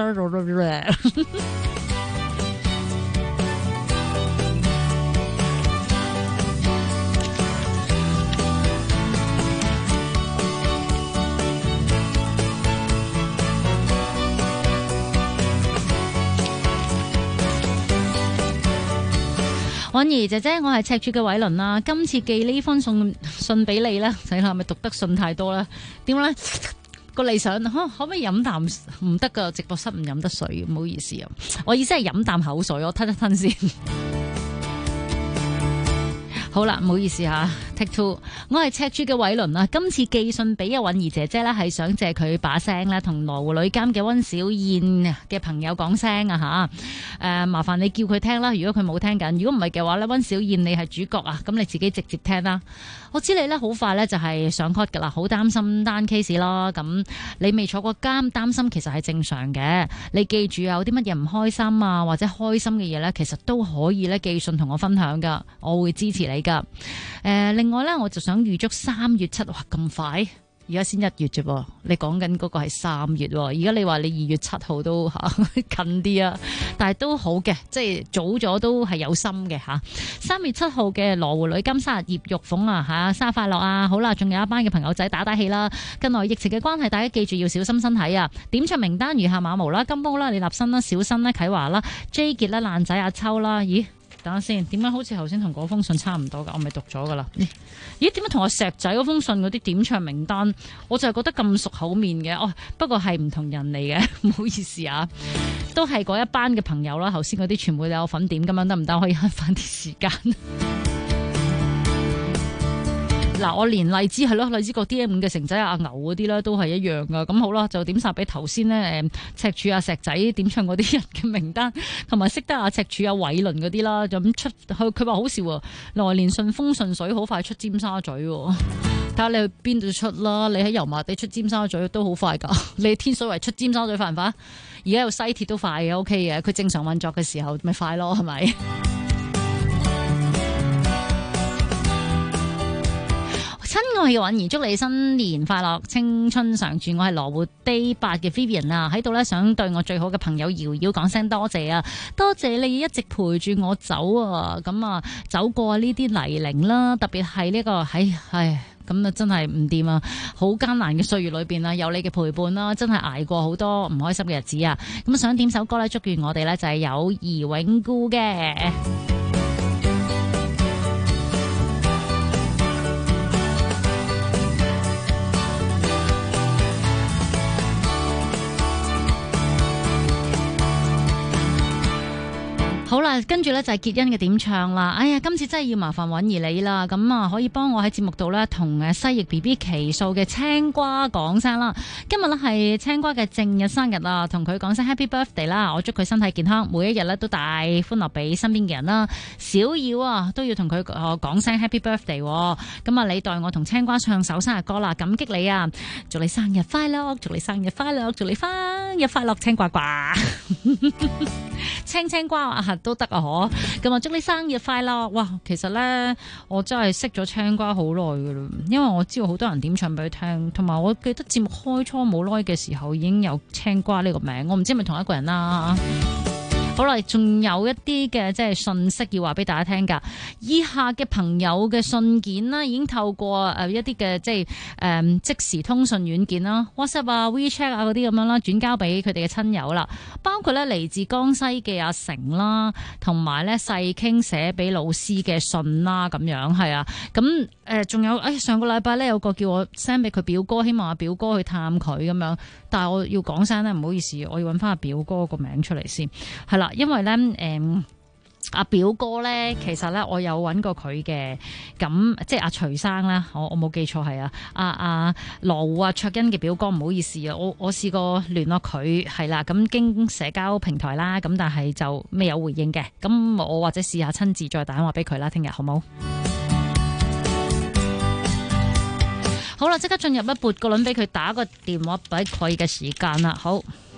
允兒姐姐，我係赤柱嘅偉倫啦。今次寄呢封信俾你咧，死啦，係咪讀得信太多啦？點咧？個理想可唔可以飲啖？唔得噶，直播室唔飲得水，唔好意思啊。我意思係飲啖口水，我吞一吞先。好啦，唔好意思吓 ，take two。我係赤柱嘅偉倫啊，今次寄信俾阿允兒姐姐咧，係想借佢把聲咧，同羅湖女監嘅溫小燕嘅朋友講聲啊吓。麻煩你叫佢聽啦，如果佢冇聽緊，如果唔係嘅話咧，溫小燕你係主角啊，咁你自己直接聽啦。我知你咧好快咧就係上 court 噶啦，好擔心單 case 啦。咁你未坐過監，擔心其實係正常嘅。你記住有啲乜嘢唔開心啊，或者開心嘅嘢咧，其實都可以咧寄信同我分享噶，我會支持你噶。另外咧，我就想預祝3月7，哇咁快，而家先1月啫噃，你講緊嗰個係3月，而家你話你2月7號都近啲啊，但係都好嘅，即係早咗都係有心嘅吓。3月7號嘅羅湖女監生日葉玉鳳啊吓，生日快樂啊！好啦，仲有一班嘅朋友仔打氣啦。近來疫情嘅關係，大家記住要小心身體啊！點唱名單如下：馬毛啦、金毛啦、李立新啦、小新啦、啟華啦、J 傑啦、爛仔阿秋啦。咦？等下先，點解好似頭先同嗰封信差唔多噶？我咪讀咗噶啦。咦？點解同阿石仔嗰封信嗰啲點唱名單，我就係覺得咁熟口面嘅？哦，不過係唔同人嚟嘅，唔好意思啊。都係嗰一班嘅朋友啦。頭先嗰啲全部都有份點，咁樣得唔得？可以慳翻啲時間。嗱，我連荔枝係咯，荔枝角 DM5 嘅成仔阿牛嗰啲咧都係一樣噶。咁好啦，就點晒俾頭先咧赤柱阿石仔點唱嗰啲人嘅名單，同埋識得阿赤柱阿偉倫嗰啲啦。咁出佢話好笑喎，來年順風順水，好快出尖沙咀。睇下你去邊度出啦？你喺油麻地出尖沙咀都好快噶。你天水圍出尖沙咀快唔快？而家有西鐵都快嘅 ，OK 嘅。佢正常運作嘅時候咪快咯，係咪？親愛嘅允兒，祝你新年快樂，青春常駐。我係羅湖 Day 8嘅 Vivian 啊，喺度咧想對我最好嘅朋友瑤瑤講聲多謝啊！多謝你一直陪住我走啊，咁啊走過呢啲泥濘啦，特別係呢個咁啊真係唔掂啊！好艱難嘅歲月裏邊啊，有你嘅陪伴啦，真係捱過好多唔開心嘅日子啊！咁想點首歌咧，祝願我哋咧就係友誼永固嘅。好啦，跟住咧就係傑恩嘅點唱啦。哎呀，今次真係要麻煩允兒你啦。咁啊，可以幫我喺節目度咧同西翼 BB 期數嘅青瓜講聲啦。今日咧係青瓜嘅正日生日啦，同佢講聲 Happy Birthday 啦。我祝佢身體健康，每一日咧都帶歡樂俾身邊嘅人啦。小耀啊，都要同佢講聲 Happy Birthday。咁啊，你代我同青瓜唱首生日歌啦，感激你啊！祝你生日快樂，祝你生日快樂，祝你生日快樂，青瓜瓜，青瓜啊！都得啊，嗬！咁啊，祝你生日快樂！哇，其實咧，我真係識咗青瓜好耐噶啦，因為我知道好多人點唱俾佢聽，同埋我記得節目開初冇耐嘅時候已經有青瓜呢個名，我唔知係咪同一個人啦。好啦，仲有一啲嘅即係信息要話俾大家聽㗎。以下嘅朋友嘅信件啦，已經透過一啲嘅即係即時通訊軟件啦 ，WhatsApp 啊、WeChat 啊嗰啲咁樣啦，轉交俾佢哋嘅親友啦。包括咧嚟自江西嘅阿成啦，同埋咧細傾寫俾老師嘅信啦，咁樣係啊。咁仲有上個禮拜咧有個叫我 send 俾佢表哥，希望阿表哥去探佢咁樣。但係我要講聲咧，唔好意思，我要揾翻阿表哥個名出嚟先，係啦，因為咧阿表哥咧，其實咧我有揾過佢嘅，咁即係阿徐生啦，我冇記錯係阿羅湖阿卓欣嘅表哥，唔好意思啊，我試過聯絡佢係啦，咁經社交平台啦，咁但係就未有回應嘅，咁我或者試下親自再打電話俾佢啦，聽日好冇？好啦，即刻進入一撥個輪俾佢打個電話俾佢嘅時間啦，好。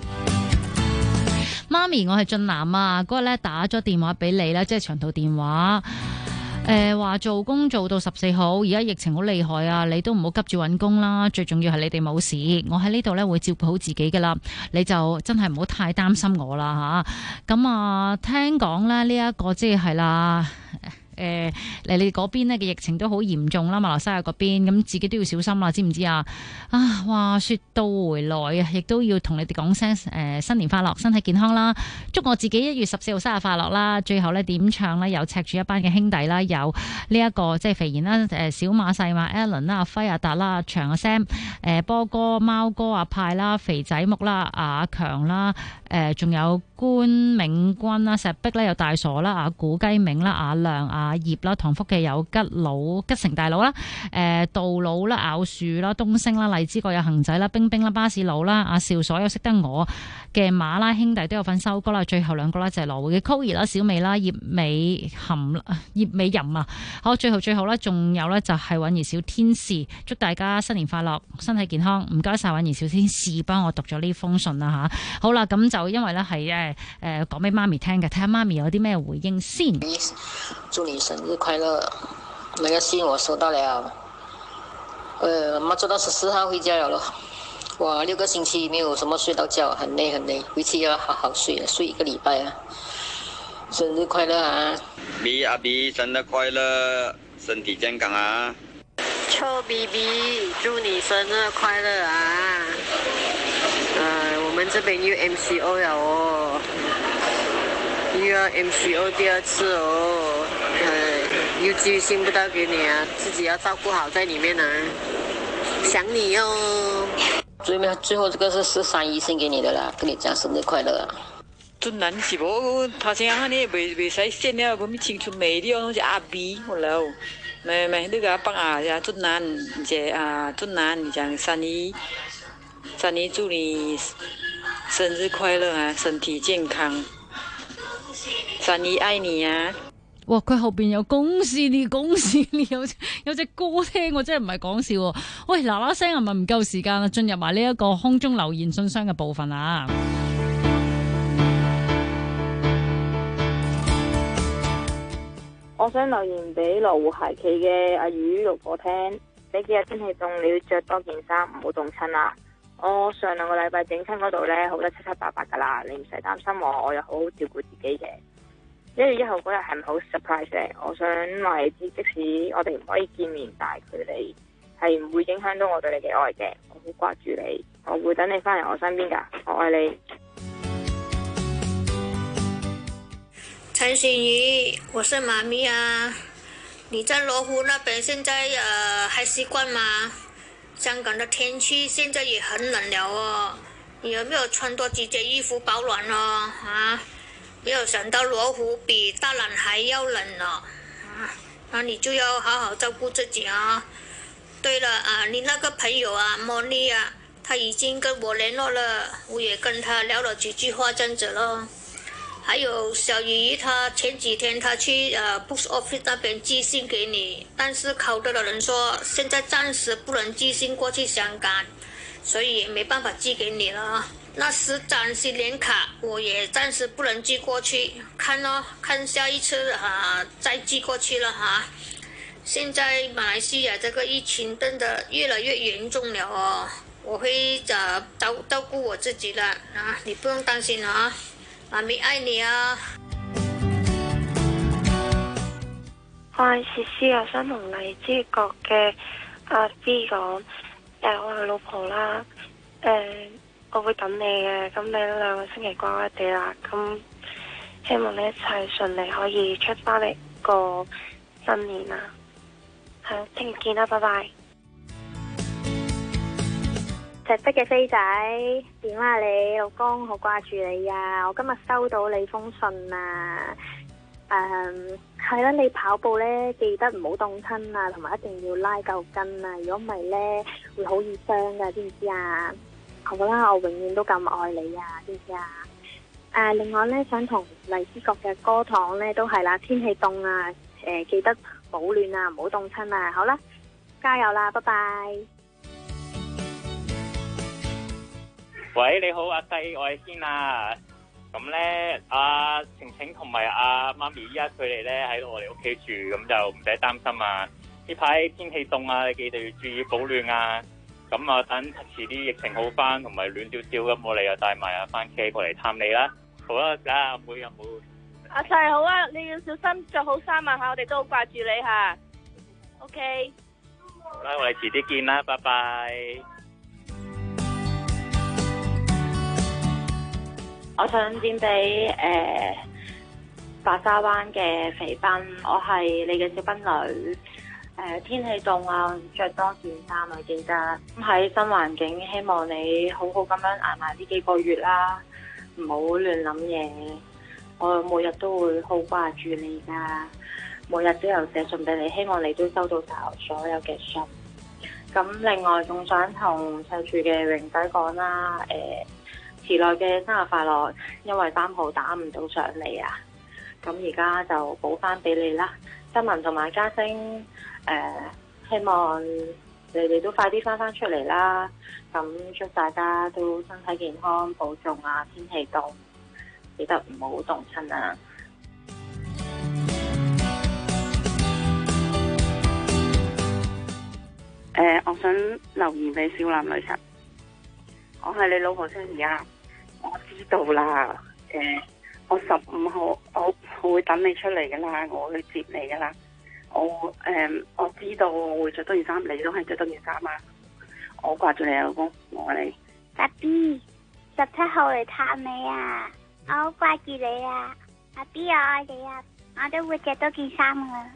媽咪，我係俊男啊！嗰日咧打咗電話俾你咧，即係長途電話，話做工做到14號，而家疫情好厲害啊！你都唔好急住揾工啦，最重要係你哋冇事，我喺呢度咧會照顧好自己噶啦，你就真係唔好太擔心我啦吓。咁啊，聽講咧呢一個即係啦。你嗰邊呢嘅疫情都好嚴重啦，馬來西亞嗰邊，咁自己都要小心啦，知唔知啊？啊，話說到回來啊，亦都要同你哋講聲新年快樂，身體健康啦，祝我自己1月14號生日快樂啦！最後呢點唱呢？有赤柱一班嘅兄弟啦，有呢一個即係肥賢啦，小馬細馬 Alan 啦，阿輝阿達啦，阿長阿 Sam， 波哥貓哥阿派啦，肥仔木啦，阿強啦，仲有官明君啦，石壁咧有大傻啦，阿古雞明啦，阿亮阿葉啦，唐福記有吉成大佬啦，杜佬啦，咬樹啦，東升啦，荔枝角有恒仔啦，冰冰啦，巴士佬啦，阿少所有識得我嘅馬拉兄弟都有份收歌啦，最後兩個啦就係羅湖嘅 Koey 啦，小美啦，葉美吟啊，好，最後啦，仲有咧就係允兒小天使，祝大家新年快樂，身體健康，唔該晒允兒小天使幫我讀咗呢封信啦吓，好啦，咁就因為咧係講俾媽咪聽嘅，睇下媽咪有啲咩回應先。 祝你生日快樂！那個信我收到了，媽做到14號回家了咯。哇，6個星期沒有什麼睡到覺，很累，回去要好好睡1個禮拜啊！生日快樂啊！ 阿 B 生日快樂，身體健康啊！ 臭 BB， 祝你生日快樂啊！我們這邊又 MCO 了哦，又要 MCO 第2次哦，又寄信不到給你啊，自己要照顧好在裡面啊，想你哦。 最後這個是13信給你的啦，跟你講生日快樂啊！ 俊男是無，頭先啊你未使寫了，咁青春美麗哦，是阿 B 好了，沒，那個幫啊，俊男，俊男，你講三姨祝你生日快樂啊，身體健康，三姨愛你啊！ 哇！佢後邊有恭喜你有隻歌聽，我真係唔係講笑喎。喂，嗱嗱聲係咪唔夠時間啊？進入埋呢一個空中留言信箱嘅部分啊！ 我想留言俾羅湖鞋企嘅阿魚老婆聽，呢幾日天氣凍，你要着多件衫，唔好凍親啦。我上2個禮拜整親嗰度呢，好得七七八八噶啦，你唔使擔心我又好好照顧自己嘅。1月1號嗰日係咪好 surprise 嘅？我想話你知，即使我哋唔可以見面，但係距離係唔會影響到我對你嘅愛嘅。我好掛住你，我會等你翻嚟我身邊噶，我愛你。 陳心怡，我是媽咪啊，你在羅湖那邊現在還習慣嗎？香港的天氣現在也很冷了哦，你有沒有穿多幾件衣服保暖哦？啊？沒有想到羅湖比大欖還要冷了，那你就要好好照顧自己啊！對了啊，你那個朋友啊，莫莉啊，他已經跟我聯絡了，我也跟他聊了幾句話，這樣子咯。還有小魚，他前幾天他去post office 那邊寄信給你，但是考德的人說現在暫時不能寄信過去香港，所以也沒辦法寄給你了。那10張新年卡我也暫時不能寄過去，看下一次再寄過去了哈。現在馬來西亞這個疫情真的越來越嚴重了哦，我會照顧我自己的啊，你不用擔心啊，媽咪愛你啊。 我係詩詩啊，想同荔枝角嘅阿 B 講，我係老婆啦，我會等你嘅，咁你2個星期乖啲啦，咁希望你一切順利可以出翻嚟過新年啦，係，聽日見啦，拜拜。 石壁嘅飛仔，點啊你老公，好掛住你啊！我今日收到你封信啊， 係啦，你跑步咧記得唔好凍親啊，同埋一定要拉夠筋啊，如果唔係咧會好易傷噶，知唔知啊？好啦，我永遠都咁愛你啊，知唔知啊？另外咧想同荔枝角嘅歌堂咧都係啦，天氣凍啊，記得保暖啊，唔好凍親啊。好啦，加油啦，拜拜。 喂，你好，阿西，我係軒啊。咁咧，阿晴晴同埋阿媽咪依家佢哋咧喺我哋屋企住，咁就唔使擔心啊。呢排天氣凍啊，你記得要注意保暖啊。咁啊，等遲啲疫情好翻，同埋暖少少咁，我哋又帶埋阿番茄過嚟探你啦。好啦，阿妹有冇？ 阿細好啊，你要小心，着好衫啊吓，我哋都好掛住你吓。OK。 好啦，我哋遲啲見啦，拜拜。 我想點俾白沙灣嘅肥斌，我係你嘅小斌女。天氣凍啊，着多件衫啊，記得。咁喺新環境，希望你好好咁樣捱埋呢幾個月啦，唔好亂諗嘢。我每日都會好掛住你噶，每日都有寫信俾你，希望你都收到晒所有嘅信。咁另外仲想同細住嘅榮仔講啦，遲來嘅生日快樂，因為3號打唔到上嚟啊，咁而家就補翻俾你啦。新聞同埋嘉星，希望你哋都快啲翻出嚟啦。咁祝大家都身體健康，保重啊！天氣凍，記得唔好凍親啊！ 我想留言俾小男女神，我係你老婆星兒啊！我知道啦，我15號我會等你出嚟噶啦，我會接你噶啦。我知道我會着多件衫，你都係着多件衫啊！我掛住你老公，我愛你。 爸 B， 17號嚟探你啊！我好掛住你啊！爸 B， 我愛你啊！我都會着多件衫啊！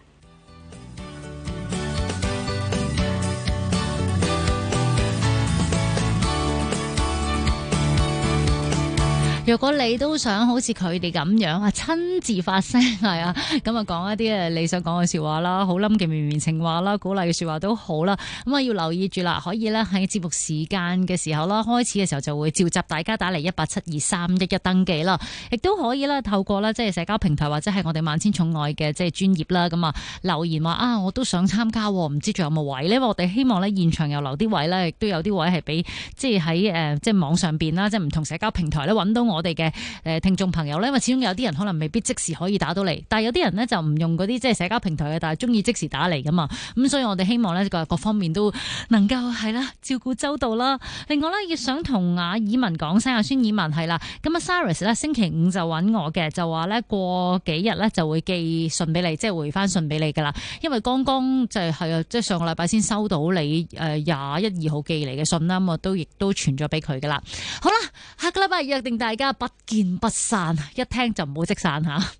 若果你都想好似佢哋咁樣啊，親自發聲係啊，咁啊講一啲你想講嘅說話啦，好冧嘅綿綿情話啦，鼓勵嘅說話都好啦，咁啊要留意住啦，可以咧喺節目時間嘅時候啦，開始嘅時候就會召集大家打嚟1872311登記啦，亦都可以咧透過咧即係社交平台或者係我哋萬千寵愛嘅即係專頁啦，咁啊留言話啊我都想參加，唔知仲有冇位咧？我哋希望咧現場又留啲位咧，亦都有啲位係俾即係喺即係網上邊啦，即係唔同社交平台咧揾到我哋嘅聽眾朋友咧，因為始終有啲人可能未必即時可以打到嚟，但係有啲人咧就唔用嗰啲即係社交平台嘅，但係中意即時打嚟噶嘛，咁所以我哋希望咧各方面都能夠係啦照顧周到啦。另外咧，亦想同阿以文講聲，阿孫以文係啦，咁啊 Saris 咧星期5就揾我嘅，就話咧過幾日咧就會寄信俾你，即係回翻信俾你噶啦，因為剛剛就係啊即係上個禮拜先收到你21、2號寄嚟嘅信啦，咁我亦都傳咗俾佢噶啦。好啦，下個禮拜約定大家不見不散，一聽就唔好即散吓。